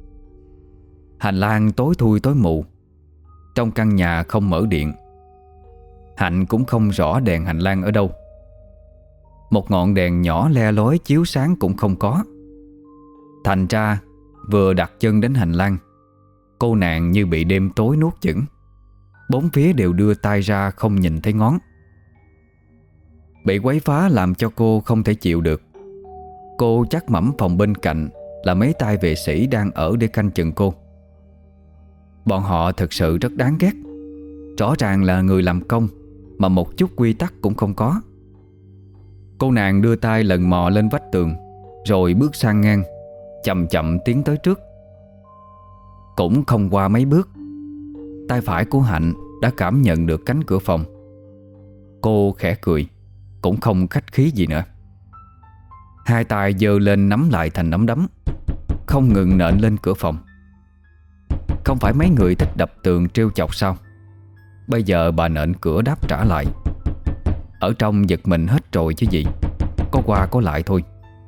Hành lang tối thui tối mù, trong căn nhà không mở điện. Hạnh cũng không rõ đèn hành lang ở đâu. Một ngọn đèn nhỏ le lói chiếu sáng cũng không có. Thành ra vừa đặt chân đến hành lang, cô nàng như bị đêm tối nuốt chửng. Bốn phía đều đưa tay ra không nhìn thấy ngón. Bị quấy phá làm cho cô không thể chịu được. Cô chắc mẩm phòng bên cạnh là mấy tay vệ sĩ đang ở để canh chừng cô. Bọn họ thực sự rất đáng ghét. Rõ ràng là người làm công mà một chút quy tắc cũng không có. Cô nàng đưa tay lần mò lên vách tường, rồi bước sang ngang, chậm chậm tiến tới trước. Cũng không qua mấy bước, tay phải của Hạnh đã cảm nhận được cánh cửa phòng. Cô khẽ cười, cũng không khách khí gì nữa. Hai tay giơ lên nắm lại thành nắm đấm, không ngừng nện lên cửa phòng. Không phải mấy người thích đập tường trêu chọc sao? Bây giờ bà nện cửa đáp trả lại. Ở trong giật mình hết rồi chứ gì, có qua có lại thôi.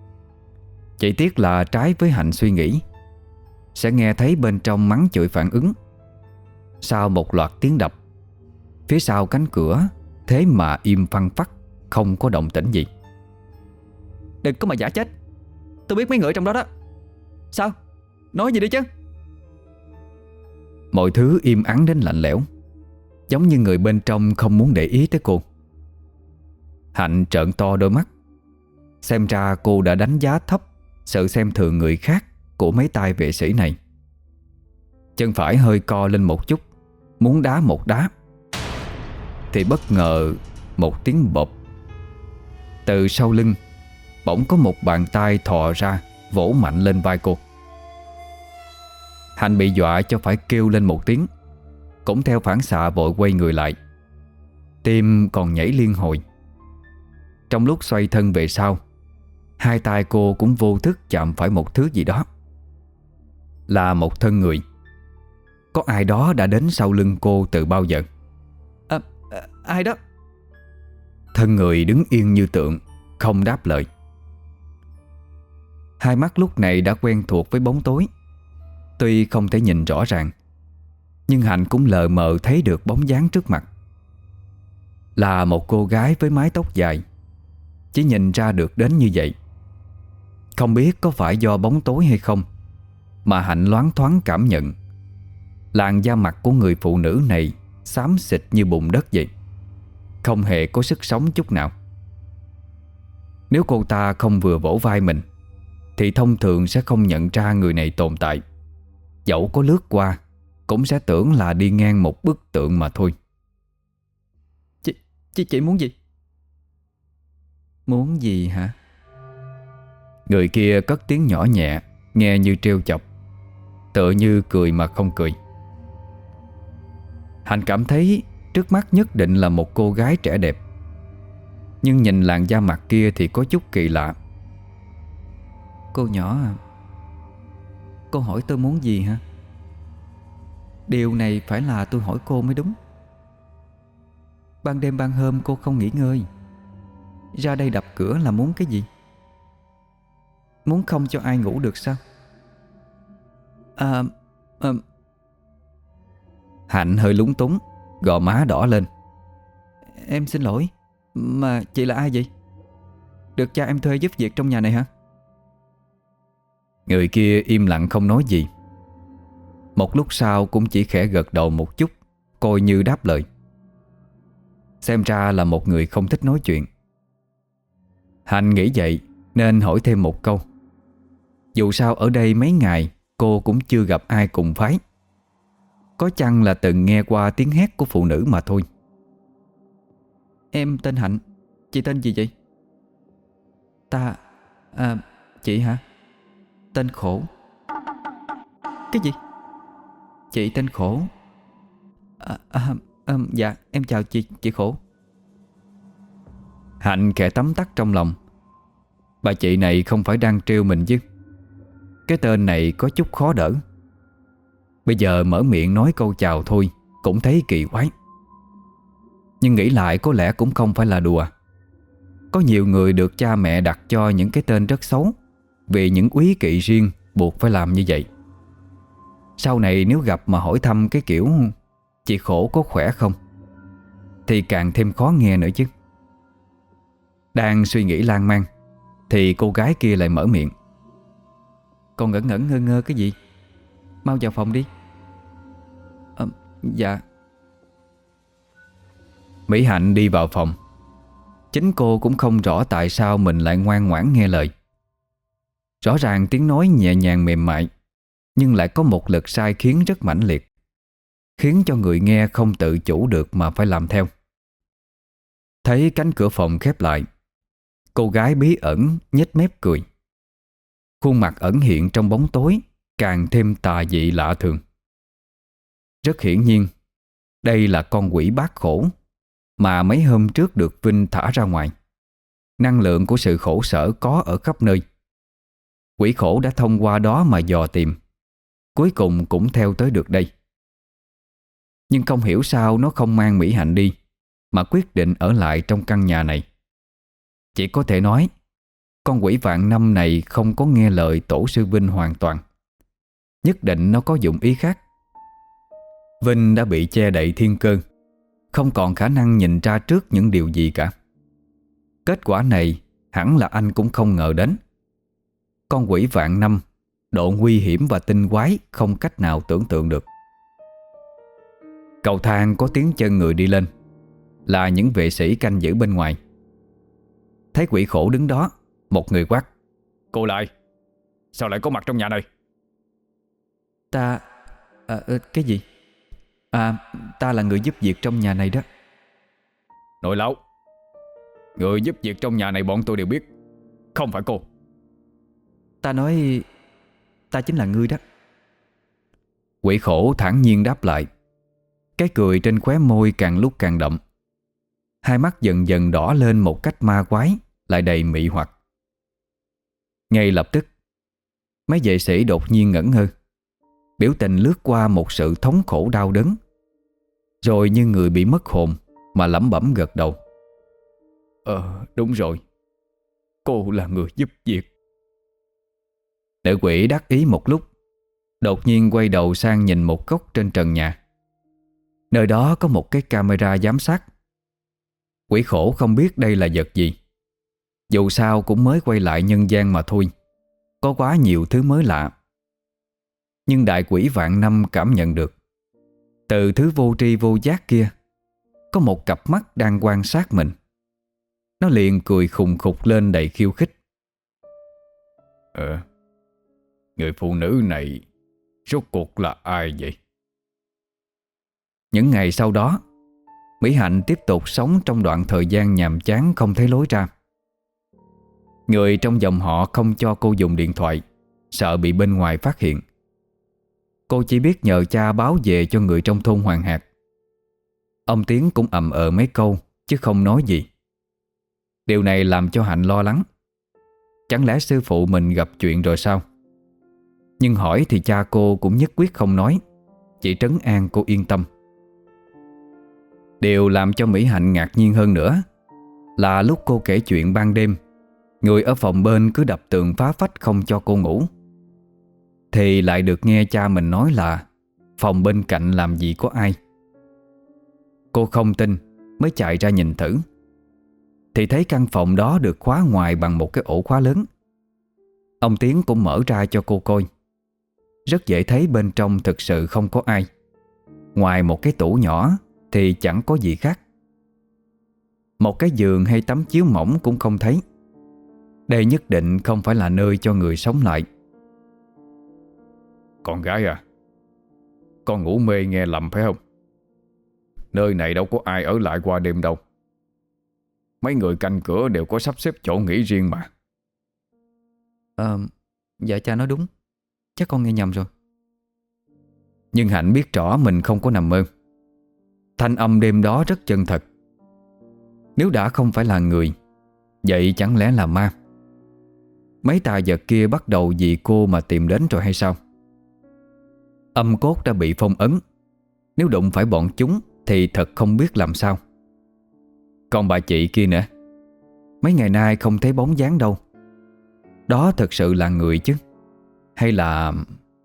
Chỉ tiếc là trái với Hạnh suy nghĩ, sẽ nghe thấy bên trong mắng chửi phản ứng. Sau một loạt tiếng đập, phía sau cánh cửa thế mà im phăng phắc, không có động tĩnh gì. Đừng có mà giả chết, tôi biết mấy người ở trong đó đó. Sao? Nói gì đi chứ? Mọi thứ im ắng đến lạnh lẽo, giống như người bên trong không muốn để ý tới cô. Hạnh trợn to đôi mắt. Xem ra cô đã đánh giá thấp sự xem thường người khác của mấy tay vệ sĩ này. Chân phải hơi co lên một chút, muốn đá một đá, thì bất ngờ một tiếng bộp. Từ sau lưng bỗng có một bàn tay thò ra, vỗ mạnh lên vai cô. Hạnh bị dọa cho phải kêu lên một tiếng, cũng theo phản xạ vội quay người lại. Tim còn nhảy liên hồi. Trong lúc xoay thân về sau, hai tay cô cũng vô thức chạm phải một thứ gì đó. Là một thân người. Có ai đó đã đến sau lưng cô từ bao giờ. Ai đó? Thân người đứng yên như tượng, không đáp lời. Hai mắt lúc này đã quen thuộc với bóng tối. Tuy không thể nhìn rõ ràng, nhưng Hạnh cũng lờ mờ thấy được bóng dáng trước mặt. Là một cô gái với mái tóc dài, chỉ nhìn ra được đến như vậy. Không biết có phải do bóng tối hay không, mà Hạnh loáng thoáng cảm nhận làn da mặt của người phụ nữ này xám xịt như bùn đất vậy, không hề có sức sống chút nào. Nếu cô ta không vừa vỗ vai mình thì thông thường sẽ không nhận ra người này tồn tại. Dẫu có lướt qua cũng sẽ tưởng là đi ngang một bức tượng mà thôi. Chị muốn gì? Muốn gì hả? Người kia cất tiếng nhỏ nhẹ, nghe như trêu chọc, tựa như cười mà không cười. Hạnh cảm thấy trước mắt nhất định là một cô gái trẻ đẹp, nhưng nhìn làn da mặt kia thì có chút kỳ lạ. Cô nhỏ à, cô hỏi tôi muốn gì hả? Điều này phải là tôi hỏi cô mới đúng. Ban đêm ban hôm cô không nghỉ ngơi, ra đây đập cửa là muốn cái gì? Muốn không cho ai ngủ được sao? À, Hạnh hơi lúng túng, gò má đỏ lên. Em xin lỗi, mà chị là ai vậy? Được cha em thuê giúp việc trong nhà này hả? Người kia im lặng không nói gì. Một lúc sau cũng chỉ khẽ gật đầu một chút, coi như đáp lời. Xem ra là một người không thích nói chuyện. Hạnh nghĩ vậy nên hỏi thêm một câu. Dù sao ở đây mấy ngày cô cũng chưa gặp ai cùng phái, có chăng là từng nghe qua tiếng hét của phụ nữ mà thôi. Em tên Hạnh, chị tên gì vậy? Chị hả? Tên Khổ. Cái gì? Chị tên Khổ. Dạ em chào chị Khổ. Hạnh khẽ tấm tắc trong lòng. Bà chị này không phải đang trêu mình chứ? Cái tên này có chút khó đỡ. Bây giờ mở miệng nói câu chào thôi cũng thấy kỳ quái. Nhưng nghĩ lại có lẽ cũng không phải là đùa. Có nhiều người được cha mẹ đặt cho những cái tên rất xấu vì những úy kỵ riêng buộc phải làm như vậy. Sau này nếu gặp mà hỏi thăm cái kiểu chị Khổ có khỏe không thì càng thêm khó nghe nữa chứ. Đang suy nghĩ lan man thì cô gái kia lại mở miệng. Còn ngẩn ngẩn ngơ ngơ cái gì? Mau vào phòng đi. Dạ. Mỹ Hạnh đi vào phòng. Chính cô cũng không rõ tại sao mình lại ngoan ngoãn nghe lời. Rõ ràng tiếng nói nhẹ nhàng mềm mại, nhưng lại có một lực sai khiến rất mãnh liệt, khiến cho người nghe không tự chủ được mà phải làm theo. Thấy cánh cửa phòng khép lại, cô gái bí ẩn nhếch mép cười. Khuôn mặt ẩn hiện trong bóng tối càng thêm tà dị lạ thường. Rất hiển nhiên, đây là con quỷ bát khổ mà mấy hôm trước được Vinh thả ra ngoài. Năng lượng của sự khổ sở có ở khắp nơi. Quỷ khổ đã thông qua đó mà dò tìm, cuối cùng cũng theo tới được đây. Nhưng không hiểu sao nó không mang Mỹ Hạnh đi, mà quyết định ở lại trong căn nhà này. Chỉ có thể nói con quỷ vạn năm này không có nghe lời tổ sư Vinh hoàn toàn. Nhất định nó có dụng ý khác. Vinh đã bị che đậy thiên cơ, không còn khả năng nhìn ra trước những điều gì cả. Kết quả này hẳn là anh cũng không ngờ đến. Con quỷ vạn năm, độ nguy hiểm và tinh quái không cách nào tưởng tượng được. Cầu thang có tiếng chân người đi lên, là những vệ sĩ canh giữ bên ngoài. Thấy quỷ khổ đứng đó, một người quát. Cô lại, sao lại có mặt trong nhà này? Cái gì? Ta là người giúp việc trong nhà này đó. Nội láo. Người giúp việc trong nhà này bọn tôi đều biết, không phải cô. Ta nói ta chính là ngươi đó. Quỷ khổ thản nhiên đáp lại. Cái cười trên khóe môi càng lúc càng đậm. Hai mắt dần dần đỏ lên một cách ma quái, lại đầy mị hoặc. Ngay lập tức, mấy vệ sĩ đột nhiên ngẩn ngơ. Biểu tình lướt qua một sự thống khổ đau đớn, rồi như người bị mất hồn mà lẩm bẩm gật đầu. Đúng rồi, cô là người giúp việc. Nữ quỷ đắc ý một lúc, đột nhiên quay đầu sang nhìn một góc trên trần nhà. Nơi đó có một cái camera giám sát. Quỷ khổ không biết đây là vật gì. Dù sao cũng mới quay lại nhân gian mà thôi, có quá nhiều thứ mới lạ. Nhưng đại quỷ vạn năm cảm nhận được từ thứ vô tri vô giác kia có một cặp mắt đang quan sát mình. Nó liền cười khùng khục lên đầy khiêu khích. Người phụ nữ này rốt cuộc là ai vậy? Những ngày sau đó, Mỹ Hạnh tiếp tục sống trong đoạn thời gian nhàm chán không thấy lối ra. Người trong dòng họ không cho cô dùng điện thoại, sợ bị bên ngoài phát hiện. Cô chỉ biết nhờ cha báo về cho người trong thôn Hoàng Hạt. Ông Tiến cũng ậm mấy câu chứ không nói gì. Điều này làm cho Hạnh lo lắng. Chẳng lẽ sư phụ mình gặp chuyện rồi sao? Nhưng hỏi thì cha cô cũng nhất quyết không nói, chỉ trấn an cô yên tâm. Điều làm cho Mỹ Hạnh ngạc nhiên hơn nữa là lúc cô kể chuyện ban đêm, người ở phòng bên cứ đập tường phá phách không cho cô ngủ, thì lại được nghe cha mình nói là phòng bên cạnh làm gì có ai. Cô không tin mới chạy ra nhìn thử, thì thấy căn phòng đó được khóa ngoài bằng một cái ổ khóa lớn. Ông Tiến cũng mở ra cho cô coi. Rất dễ thấy bên trong thực sự không có ai. Ngoài một cái tủ nhỏ thì chẳng có gì khác. Một cái giường hay tấm chiếu mỏng cũng không thấy. Đây nhất định không phải là nơi cho người sống lại. Con gái à, con ngủ mê nghe lầm phải không? Nơi này đâu có ai ở lại qua đêm đâu. Mấy người canh cửa đều có sắp xếp chỗ nghỉ riêng mà. Dạ cha nói đúng. Chắc con nghe nhầm rồi. Nhưng Hạnh biết rõ mình không có nằm mơ. Thanh âm đêm đó rất chân thật. Nếu đã không phải là người, vậy chẳng lẽ là ma? Mấy tà vật kia bắt đầu vì cô mà tìm đến rồi hay sao? Âm cốt đã bị phong ấn, nếu đụng phải bọn chúng thì thật không biết làm sao. Còn bà chị kia nữa, mấy ngày nay không thấy bóng dáng đâu. Đó thật sự là người chứ? Hay là...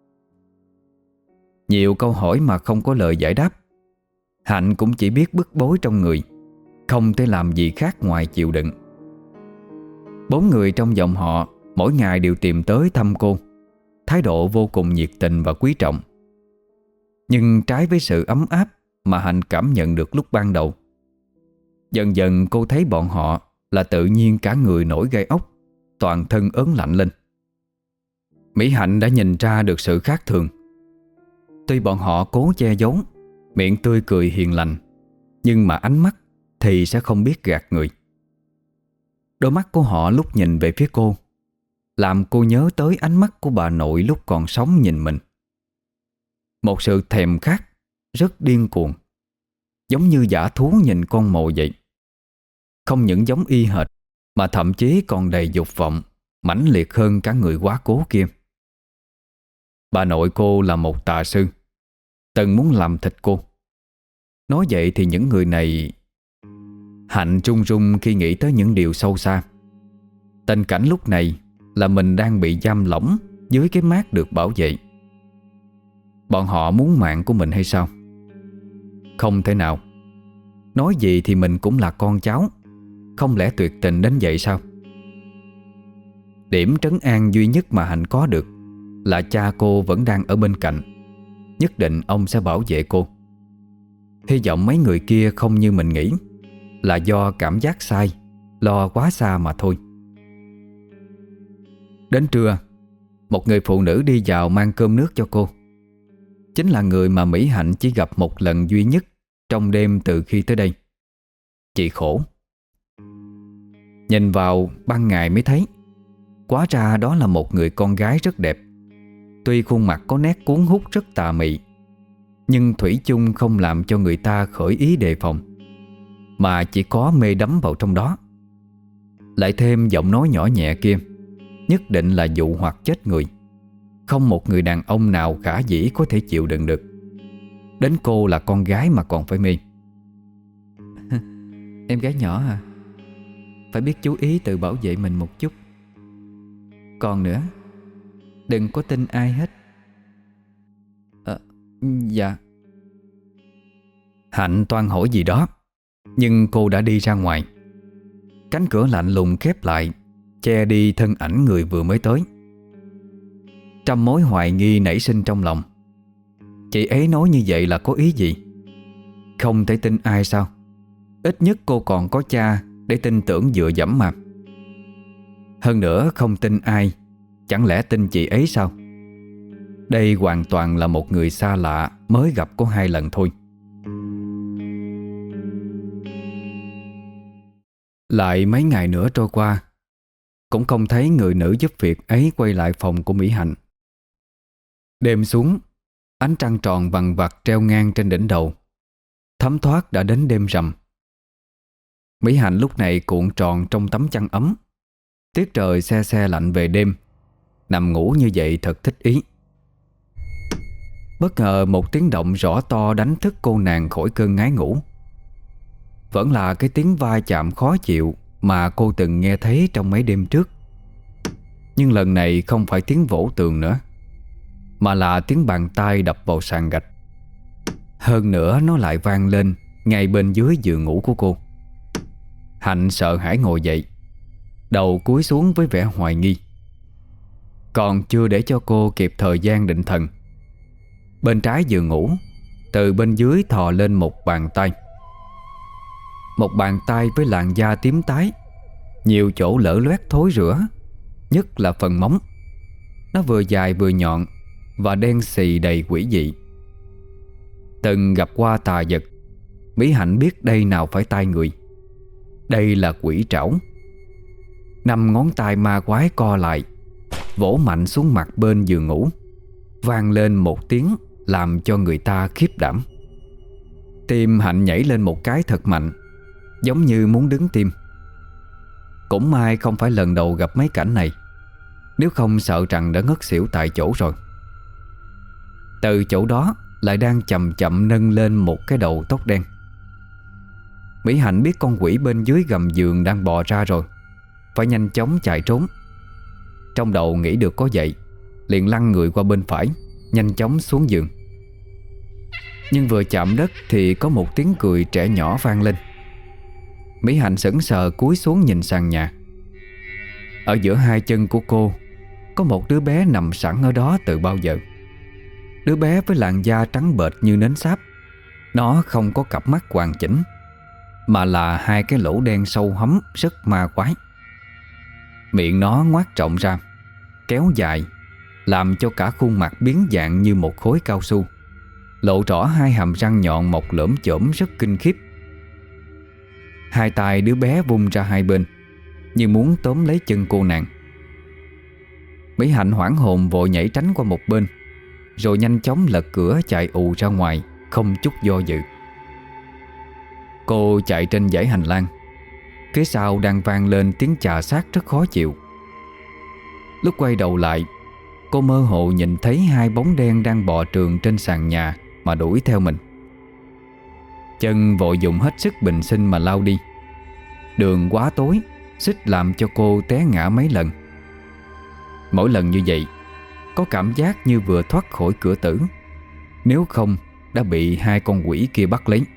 Nhiều câu hỏi mà không có lời giải đáp. Hạnh cũng chỉ biết bức bối trong người, không thể làm gì khác ngoài chịu đựng. 4 người trong dòng họ mỗi ngày đều tìm tới thăm cô, thái độ vô cùng nhiệt tình và quý trọng. Nhưng trái với sự ấm áp mà Hạnh cảm nhận được lúc ban đầu, dần dần cô thấy bọn họ là tự nhiên cả người nổi gai ốc, toàn thân ớn lạnh lên. Mỹ Hạnh đã nhìn ra được sự khác thường. Tuy bọn họ cố che giấu, miệng tươi cười hiền lành, nhưng mà ánh mắt thì sẽ không biết gạt người. Đôi mắt của họ lúc nhìn về phía cô làm cô nhớ tới ánh mắt của bà nội lúc còn sống nhìn mình. Một sự thèm khát rất điên cuồng, giống như dã thú nhìn con mồi vậy. Không những giống y hệt, mà thậm chí còn đầy dục vọng, mãnh liệt hơn cả người quá cố kia. Bà nội cô là một tà sư, từng muốn làm thịt cô. Nói vậy thì những người này... Hạnh run run khi nghĩ tới những điều sâu xa. Tình cảnh lúc này là mình đang bị giam lỏng dưới cái mác được bảo vệ. Bọn họ muốn mạng của mình hay sao? Không thể nào. Nói gì thì mình cũng là con cháu, không lẽ tuyệt tình đến vậy sao? Điểm trấn an duy nhất mà Hạnh có được là cha cô vẫn đang ở bên cạnh. Nhất định ông sẽ bảo vệ cô. Hy vọng mấy người kia không như mình nghĩ, là do cảm giác sai, lo quá xa mà thôi. Đến trưa, một người phụ nữ đi vào mang cơm nước cho cô. Chính là người mà Mỹ Hạnh chỉ gặp một lần duy nhất trong đêm từ khi tới đây. Chị Khổ. Nhìn vào ban ngày mới thấy, hóa ra đó là một người con gái rất đẹp. Tuy khuôn mặt có nét cuốn hút rất tà mị, nhưng thủy chung không làm cho người ta khởi ý đề phòng, mà chỉ có mê đắm vào trong đó. Lại thêm giọng nói nhỏ nhẹ kia, nhất định là dụ hoặc chết người. Không một người đàn ông nào khả dĩ có thể chịu đựng được. Đến cô là con gái mà còn phải mê. Em gái nhỏ à, phải biết chú ý tự bảo vệ mình một chút. Còn nữa, đừng có tin ai hết. Dạ. Hạnh toan hỏi gì đó, Nhưng cô đã đi ra ngoài. Cánh cửa lạnh lùng khép lại, che đi thân ảnh người vừa mới tới. Trăm mối hoài nghi nảy sinh trong lòng. Chị ấy nói như vậy là có ý gì? Không thể tin ai sao? Ít nhất cô còn có cha để tin tưởng dựa dẫm mà. Hơn nữa không tin ai, chẳng lẽ tin chị ấy sao? Đây hoàn toàn là một người xa lạ mới gặp có 2 lần thôi. Lại mấy ngày nữa trôi qua, cũng không thấy người nữ giúp việc ấy quay lại phòng của Mỹ Hạnh. Đêm xuống, ánh trăng tròn vằng vặc treo ngang trên đỉnh đầu. Thấm thoát đã đến đêm rằm. Mỹ Hạnh lúc này cuộn tròn trong tấm chăn ấm. Tiết trời se se lạnh về đêm, nằm ngủ như vậy thật thích ý. Bất ngờ một tiếng động rõ to đánh thức cô nàng khỏi cơn ngái ngủ. Vẫn là cái tiếng va chạm khó chịu mà cô từng nghe thấy trong mấy đêm trước. Nhưng lần này không phải tiếng vỗ tường nữa, mà là tiếng bàn tay đập vào sàn gạch. Hơn nữa nó lại vang lên ngay bên dưới giường ngủ của cô. Hạnh sợ hãi ngồi dậy, đầu cúi xuống với vẻ hoài nghi. Còn chưa để cho cô kịp thời gian định thần, bên trái giường ngủ, từ bên dưới thò lên một bàn tay. Một bàn tay với làn da tím tái, nhiều chỗ lở loét thối rữa, nhất là phần móng. Nó vừa dài vừa nhọn và đen xì đầy quỷ dị. Từng gặp qua tà vật, Mỹ Hạnh biết đây nào phải tay người. Đây là quỷ trảo. 5 ngón tay ma quái co lại, vỗ mạnh xuống mặt bên giường ngủ, vang lên một tiếng làm cho người ta khiếp đảm. Tim Hạnh nhảy lên một cái thật mạnh, giống như muốn đứng tim. Cũng may không phải lần đầu gặp mấy cảnh này, nếu không sợ rằng đã ngất xỉu tại chỗ rồi. Từ chỗ đó lại đang chậm chậm nâng lên một cái đầu tóc đen. Mỹ Hạnh biết con quỷ bên dưới gầm giường đang bò ra rồi, phải nhanh chóng chạy trốn. Trong đầu nghĩ được có vậy, liền lăn người qua bên phải, nhanh chóng xuống giường. Nhưng vừa chạm đất thì có một tiếng cười trẻ nhỏ vang lên. Mỹ Hạnh sững sờ cúi xuống nhìn sàn nhà. Ở giữa 2 chân của cô có một đứa bé nằm sẵn ở đó từ bao giờ. Đứa bé với làn da trắng bệch như nến sáp. Nó không có cặp mắt hoàn chỉnh, mà là 2 cái lỗ đen sâu hấm rất ma quái. Miệng nó ngoác rộng ra, kéo dài, làm cho cả khuôn mặt biến dạng như một khối cao su, lộ rõ 2 hàm răng nhọn mọc lởm chởm rất kinh khiếp. 2 tay đứa bé vung ra hai bên, như muốn tóm lấy chân cô nàng. Mỹ Hạnh hoảng hồn vội nhảy tránh qua một bên, rồi nhanh chóng lật cửa chạy ù ra ngoài, không chút do dự. Cô chạy trên dãy hành lang, phía sau đang vang lên tiếng chà sát rất khó chịu. Lúc quay đầu lại, cô mơ hồ nhìn thấy 2 bóng đen đang bò trườn trên sàn nhà mà đuổi theo mình. Chân vội dùng hết sức bình sinh mà lao đi. Đường quá tối, xích làm cho cô té ngã mấy lần. Mỗi lần như vậy, có cảm giác như vừa thoát khỏi cửa tử, nếu không đã bị 2 con quỷ kia bắt lấy.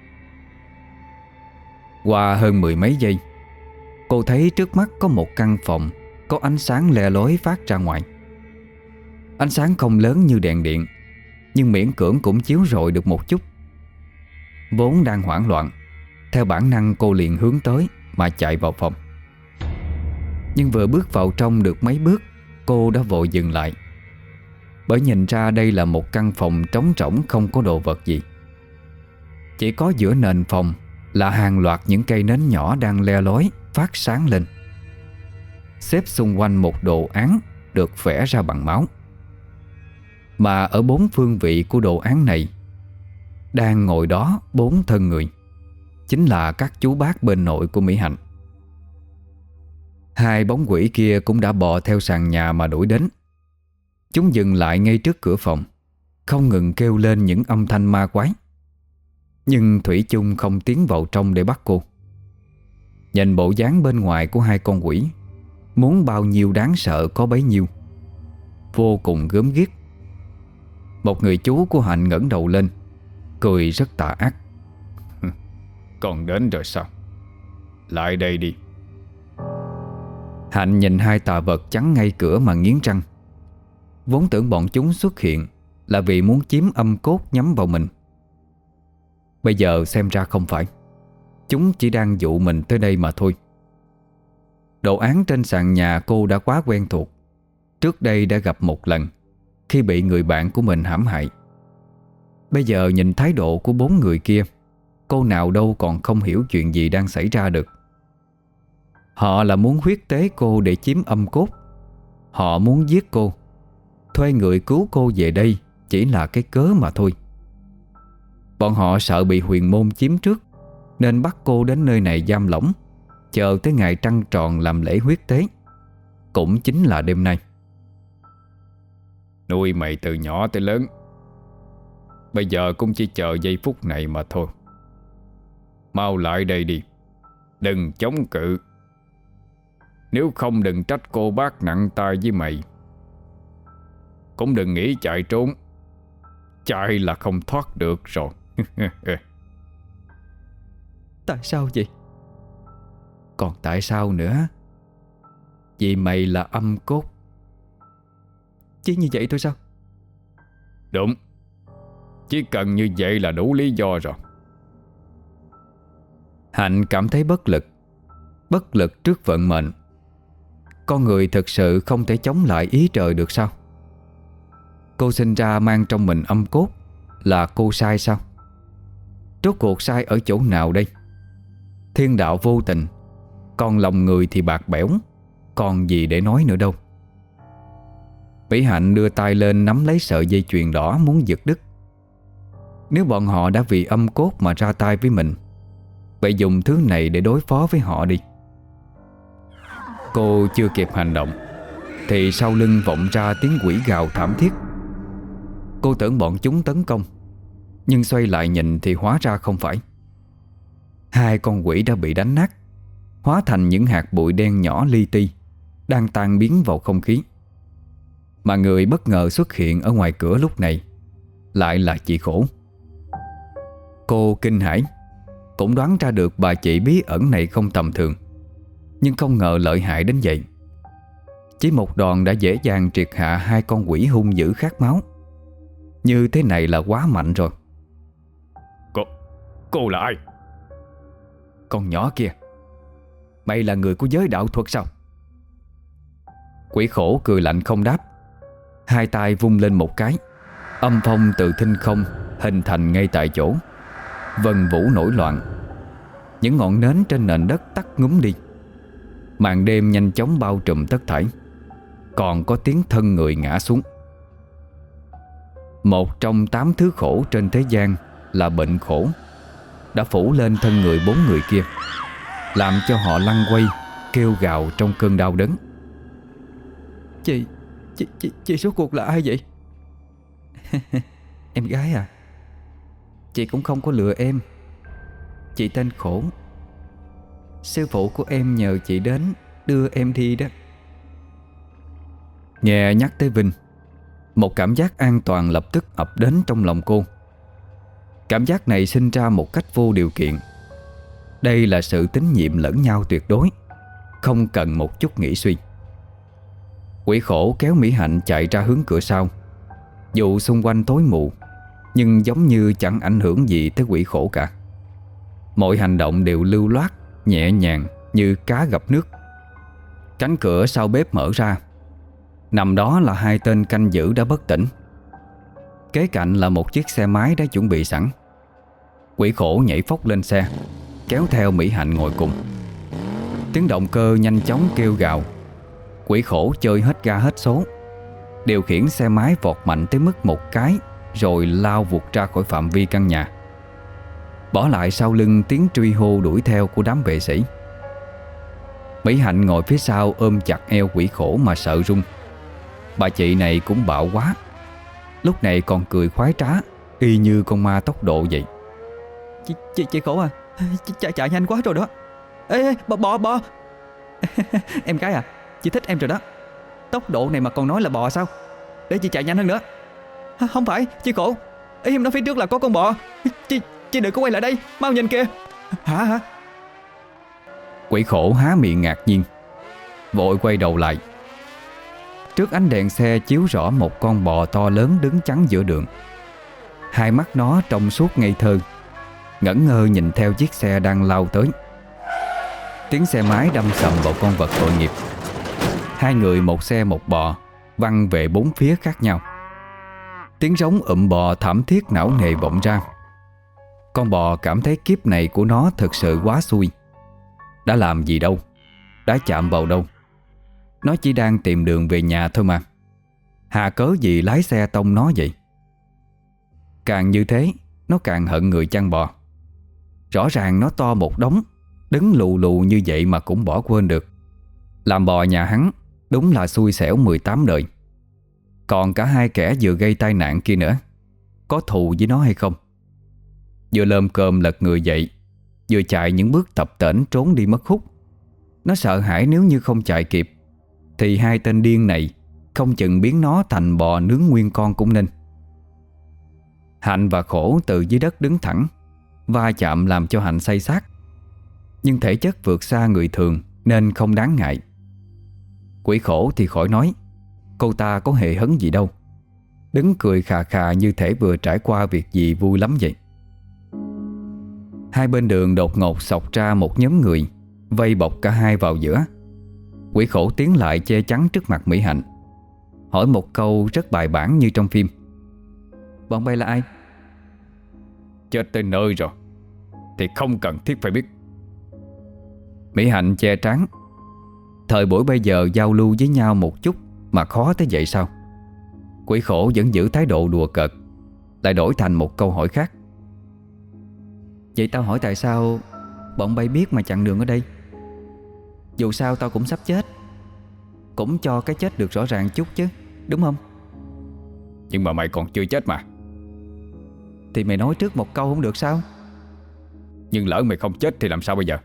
Qua hơn 10 mấy giây, cô thấy trước mắt có một căn phòng có ánh sáng le lói phát ra ngoài. Ánh sáng không lớn như đèn điện, nhưng miễn cưỡng cũng chiếu rọi được một chút. Vốn đang hoảng loạn, theo bản năng cô liền hướng tới mà chạy vào phòng. Nhưng vừa bước vào trong được mấy bước, cô đã vội dừng lại, bởi nhìn ra đây là một căn phòng trống rỗng, không có đồ vật gì. Chỉ có giữa nền phòng là hàng loạt những cây nến nhỏ đang le lói phát sáng lên, xếp xung quanh một đồ án được vẽ ra bằng máu. Mà ở 4 phương vị của đồ án này đang ngồi đó 4 thân người, chính là các chú bác bên nội của Mỹ Hạnh. 2 bóng quỷ kia cũng đã bò theo sàn nhà mà đuổi đến. Chúng dừng lại ngay trước cửa phòng, không ngừng kêu lên những âm thanh ma quái, nhưng thủy chung không tiến vào trong để bắt cô. Nhìn bộ dáng bên ngoài của 2 con quỷ, muốn bao nhiêu đáng sợ có bấy nhiêu, vô cùng gớm ghiếc. Một người chú của Hạnh ngẩng đầu lên, cười rất tà ác. Con đến rồi sao? Lại đây đi. Hạnh nhìn hai tà vật chắn ngay cửa mà nghiến răng. Vốn tưởng bọn chúng xuất hiện là vì muốn chiếm âm cốt nhắm vào mình. Bây giờ xem ra không phải. Chúng chỉ đang dụ mình tới đây mà thôi. Đồ án trên sàn nhà cô đã quá quen thuộc. Trước đây đã gặp một lần khi bị người bạn của mình hãm hại. Bây giờ nhìn thái độ của 4 người kia, cô nào đâu còn không hiểu chuyện gì đang xảy ra được. Họ là muốn huyết tế cô để chiếm âm cốt. Họ muốn giết cô. Thuê người cứu cô về đây chỉ là cái cớ mà thôi. Bọn họ sợ bị huyền môn chiếm trước, nên bắt cô đến nơi này giam lỏng, chờ tới ngày trăng tròn làm lễ huyết tế. Cũng chính là đêm nay. Nuôi mày từ nhỏ tới lớn, bây giờ cũng chỉ chờ giây phút này mà thôi. Mau lại đây đi, đừng chống cự. Nếu không đừng trách cô bác nặng tay với mày. Cũng đừng nghĩ chạy trốn. Chạy là không thoát được rồi. Tại sao vậy? Còn tại sao nữa? Vì mày là âm cốt. Chỉ như vậy thôi sao? Đúng. Chỉ cần như vậy là đủ lý do rồi. Hạnh cảm thấy bất lực. Bất lực trước vận mệnh. Con người thực sự không thể chống lại ý trời được sao? Cô sinh ra mang trong mình âm cốt, là cô sai sao? Rốt cuộc sai ở chỗ nào đây? Thiên đạo vô tình, còn lòng người thì bạc bẽo. Còn gì để nói nữa đâu. Mỹ Hạnh đưa tay lên nắm lấy sợi dây chuyền đỏ muốn giật đứt. Nếu bọn họ đã vì âm cốt mà ra tay với mình, vậy dùng thứ này để đối phó với họ đi. Cô chưa kịp hành động thì sau lưng vọng ra tiếng quỷ gào thảm thiết. Cô tưởng bọn chúng tấn công, nhưng xoay lại nhìn thì hóa ra không phải. Hai con quỷ đã bị đánh nát, hóa thành những hạt bụi đen nhỏ li ti, đang tan biến vào không khí. Mà người bất ngờ xuất hiện ở ngoài cửa lúc này lại là chị Khổ. Cô kinh hãi, cũng đoán ra được bà chị bí ẩn này không tầm thường, nhưng không ngờ lợi hại đến vậy. Chỉ một đòn đã dễ dàng triệt hạ hai con quỷ hung dữ khát máu. Như thế này là quá mạnh rồi. Cô là ai? Con nhỏ kia, mày là người của giới đạo thuật sao? Quỷ Khổ cười lạnh không đáp. Hai tay vung lên một cái, âm phong từ thinh không hình thành ngay tại chỗ. Vân vũ nổi loạn. Những ngọn nến trên nền đất tắt ngúm đi. Màn đêm nhanh chóng bao trùm tất thảy. Còn có tiếng thân người ngã xuống. Một trong 8 thứ khổ trên thế gian là bệnh khổ đã phủ lên thân người 4 người kia, làm cho họ lăn quay, kêu gào trong cơn đau đớn. Chị rốt cuộc là ai vậy? Em gái à? Chị cũng không có lừa em. Chị tên Khổ. Sư phụ của em nhờ chị đến đưa em đi đó. Nghe nhắc tới Vinh, một cảm giác an toàn lập tức ập đến trong lòng cô. Cảm giác này sinh ra một cách vô điều kiện. Đây là sự tín nhiệm lẫn nhau tuyệt đối, không cần một chút nghĩ suy. Quỷ Khổ kéo Mỹ Hạnh chạy ra hướng cửa sau. Dù xung quanh tối mù, nhưng giống như chẳng ảnh hưởng gì tới Quỷ Khổ cả. Mọi hành động đều lưu loát, nhẹ nhàng như cá gặp nước. Cánh cửa sau bếp mở ra. Nằm đó là hai tên canh giữ đã bất tỉnh. Kế cạnh là một chiếc xe máy đã chuẩn bị sẵn. Quỷ Khổ nhảy phóc lên xe, kéo theo Mỹ Hạnh ngồi cùng. Tiếng động cơ nhanh chóng kêu gào. Quỷ Khổ chơi hết ga hết số, điều khiển xe máy vọt mạnh tới mức một cái, rồi lao vụt ra khỏi phạm vi căn nhà, bỏ lại sau lưng tiếng truy hô đuổi theo của đám vệ sĩ. Mỹ Hạnh ngồi phía sau ôm chặt eo Quỷ Khổ mà sợ run. Bà chị này cũng bạo quá, lúc này còn cười khoái trá, y như con ma tốc độ vậy. Chị Khổ à, chạy nhanh quá rồi đó. Ê, bò. Em gái à, chị thích em rồi đó. Tốc độ này mà còn nói là bò sao? Để chị chạy nhanh hơn nữa. Không phải, chị Khổ, ý em nói phía trước là có con bò. Chị đừng có quay lại đây, mau nhìn kìa. Hả? Quỷ khổ há miệng ngạc nhiên, vội quay đầu lại. Trước ánh đèn xe chiếu rõ một con bò to lớn đứng chắn giữa đường. Hai mắt nó trong suốt ngây thơ, ngẩn ngơ nhìn theo chiếc xe đang lao tới. Tiếng xe máy đâm sầm vào con vật tội nghiệp. Hai người một xe một bò văng về bốn phía khác nhau. Tiếng rống bò thảm thiết não nề vọng ra. Con bò cảm thấy kiếp này của nó thực sự quá xui. Đã làm gì đâu, đã chạm vào đâu. Nó chỉ đang tìm đường về nhà thôi mà. Hà cớ gì lái xe tông nó vậy? Càng như thế, nó càng hận người chăn bò. Rõ ràng nó to một đống, đứng lù lù như vậy mà cũng bỏ quên được. Làm bò nhà hắn đúng là xui xẻo 18 đời. Còn cả hai kẻ vừa gây tai nạn kia nữa, có thù với nó hay không? Vừa lơm cơm lật người dậy, vừa chạy những bước tập tễnh trốn đi mất hút. Nó sợ hãi nếu như không chạy kịp thì hai tên điên này không chừng biến nó thành bò nướng nguyên con cũng nên. Hạnh và Khổ từ dưới đất đứng thẳng, va chạm làm cho Hạnh say xát. Nhưng thể chất vượt xa người thường nên không đáng ngại. Quỷ Khổ thì khỏi nói, cô ta có hề hấn gì đâu, đứng cười khà khà như thể vừa trải qua việc gì vui lắm vậy. Hai bên đường đột ngột xộc ra một nhóm người, vây bọc cả hai vào giữa. Quỷ Khổ tiến lại che chắn trước mặt Mỹ Hạnh, hỏi một câu rất bài bản như trong phim: "Bọn bay là ai?" Chết tới nơi rồi thì không cần thiết phải biết. Mỹ Hạnh che trán. Thời buổi bây giờ giao lưu với nhau một chút mà khó tới vậy sao? Quỷ Khổ vẫn giữ thái độ đùa cợt, lại đổi thành một câu hỏi khác: "Vậy tao hỏi tại sao bọn bay biết mà chặn đường ở đây? Dù sao tao cũng sắp chết, cũng cho cái chết được rõ ràng chút chứ, đúng không?" Nhưng mà mày còn chưa chết mà. Thì mày nói trước một câu không được sao? Nhưng lỡ mày không chết thì làm sao bây giờ?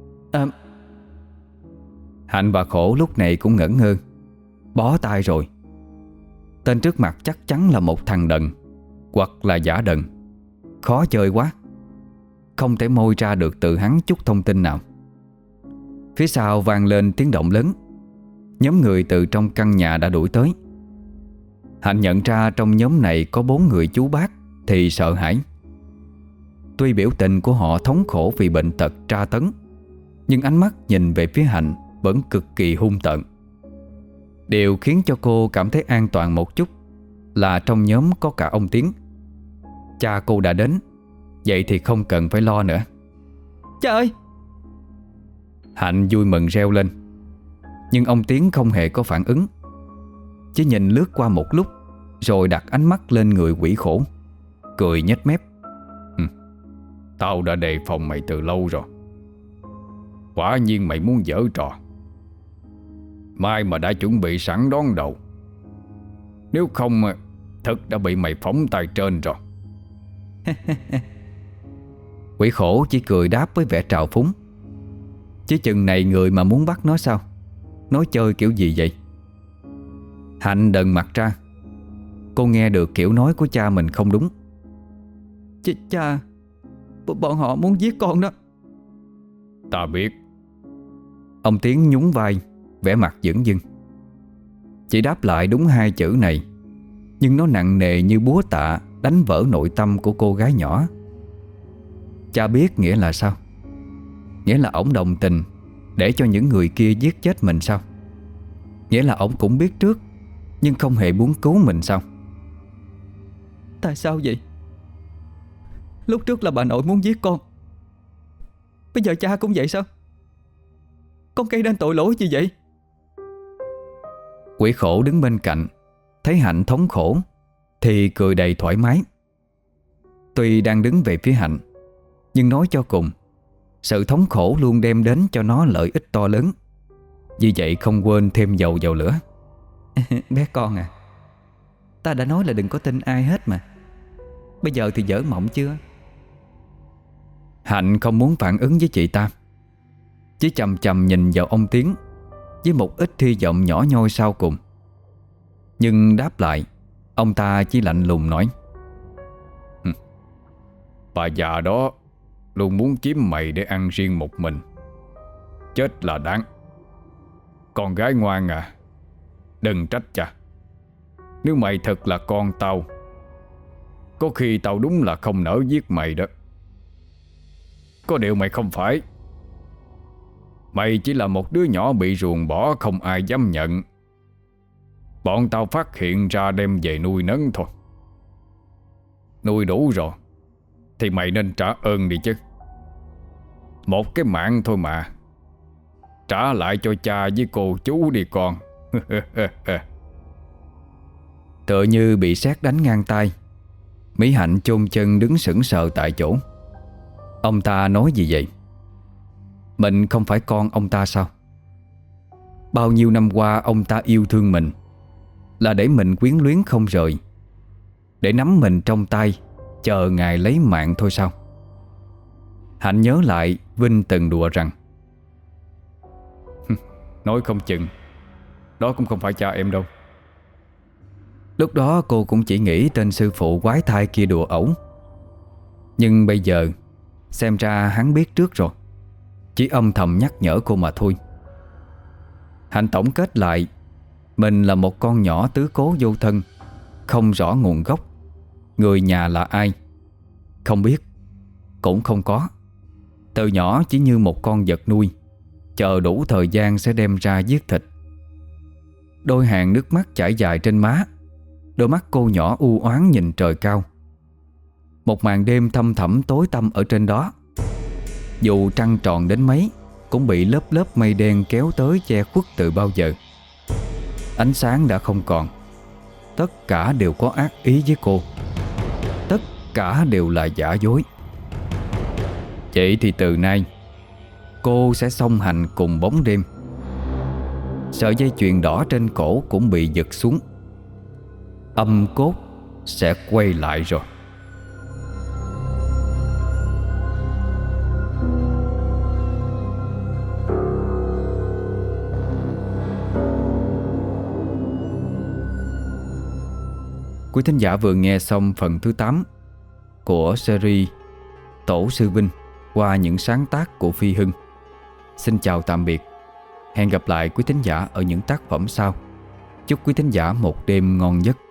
Hạnh và Khổ lúc này cũng ngẩn ngơ, bó tay rồi. Tên trước mặt chắc chắn là một thằng đần, hoặc là giả đần. Khó chơi quá, không thể moi ra được từ hắn chút thông tin nào. Phía sau vang lên tiếng động lớn. Nhóm người từ trong căn nhà đã đuổi tới. Hạnh nhận ra trong nhóm này có 4 người chú bác thì sợ hãi. Tuy biểu tình của họ thống khổ vì bệnh tật tra tấn, nhưng ánh mắt nhìn về phía Hạnh vẫn cực kỳ hung tợn. Điều khiến cho cô cảm thấy an toàn một chút là trong nhóm có cả ông Tiến. Cha cô đã đến, vậy thì không cần phải lo nữa. Cha ơi! Hạnh vui mừng reo lên. Nhưng ông Tiến không hề có phản ứng, chỉ nhìn lướt qua một lúc rồi đặt ánh mắt lên người Quỷ Khổ, cười nhếch mép: Tao đã đề phòng mày từ lâu rồi. Quả nhiên mày muốn giở trò. Mai mà đã chuẩn bị sẵn đón đầu, nếu không Thực đã bị mày phóng tay trên rồi. Quỷ Khổ chỉ cười đáp với vẻ trào phúng. Chứ chừng này người mà muốn bắt nó sao? Nói chơi kiểu gì vậy? Hạnh đần mặt ra. Cô nghe được kiểu nói của cha mình không đúng. Cha, bọn họ muốn giết con đó. Ta biết. Ông Tiến nhún vai, vẻ mặt dửng dưng. Chỉ đáp lại đúng 2 chữ này, nhưng nó nặng nề như búa tạ đánh vỡ nội tâm của cô gái nhỏ. Cha biết nghĩa là sao? Nghĩa là ổng đồng tình để cho những người kia giết chết mình sao? Nghĩa là ổng cũng biết trước nhưng không hề muốn cứu mình sao? Tại sao vậy? Lúc trước là bà nội muốn giết con, bây giờ cha cũng vậy sao? Con gây nên tội lỗi gì vậy? Quỷ Khổ đứng bên cạnh, thấy Hạnh thống khổ thì cười đầy thoải mái. Tuy đang đứng về phía Hạnh, nhưng nói cho cùng, sự thống khổ luôn đem đến cho nó lợi ích to lớn. Vì vậy không quên thêm dầu vào lửa. Bé con à, ta đã nói là đừng có tin ai hết mà. Bây giờ thì dở mộng chưa? Hạnh không muốn phản ứng với chị ta, chỉ chầm chầm nhìn vào ông Tiến với một ít hy vọng nhỏ nhoi sau cùng. Nhưng đáp lại, ông ta chỉ lạnh lùng nói: Bà già đó luôn muốn chiếm mày để ăn riêng một mình. Chết là đáng. Con gái ngoan à, đừng trách cha. Nếu mày thật là con tao, có khi tao đúng là không nỡ giết mày đó. Có điều mày không phải. Mày chỉ là một đứa nhỏ bị ruồng bỏ, không ai dám nhận. Bọn tao phát hiện ra đem về nuôi nấng thôi. Nuôi đủ rồi thì mày nên trả ơn đi chứ. Một cái mạng thôi mà. Trả lại cho cha với cô chú đi con. Tựa như bị sét đánh ngang tai, Mỹ Hạnh chôn chân đứng sững sờ tại chỗ. Ông ta nói gì vậy? Mình không phải con ông ta sao? Bao nhiêu năm qua ông ta yêu thương mình là để mình quyến luyến không rời, để nắm mình trong tay chờ ngày lấy mạng thôi sao? Hạnh nhớ lại Vinh từng đùa rằng nói không chừng đó cũng không phải cha em đâu. lúc đó cô cũng chỉ nghĩ tên sư phụ quái thai kia đùa ẩu. Nhưng bây giờ xem ra hắn biết trước rồi, chỉ âm thầm nhắc nhở cô mà thôi. Hạnh tổng kết lại, mình là một con nhỏ tứ cố vô thân, không rõ nguồn gốc, người nhà là ai không biết, cũng không có. Từ nhỏ chỉ như một con vật nuôi, chờ đủ thời gian sẽ đem ra giết thịt. Đôi hàng nước mắt chảy dài trên má, đôi mắt cô nhỏ u oán nhìn trời cao. Một màn đêm thăm thẳm tối tăm ở trên đó. Dù trăng tròn đến mấy cũng bị lớp lớp mây đen kéo tới che khuất từ bao giờ. Ánh sáng đã không còn. Tất cả đều có ác ý với cô. Tất cả đều là giả dối. Vậy thì từ nay cô sẽ song hành cùng bóng đêm. Sợi dây chuyền đỏ trên cổ cũng bị giật xuống. Âm cốt sẽ quay lại rồi. Quý thính giả vừa nghe xong phần thứ 8 của series Tổ sư Vinh qua những sáng tác của Phi Hưng. Xin chào tạm biệt. Hẹn gặp lại quý thính giả ở những tác phẩm sau. Chúc quý thính giả một đêm ngon giấc.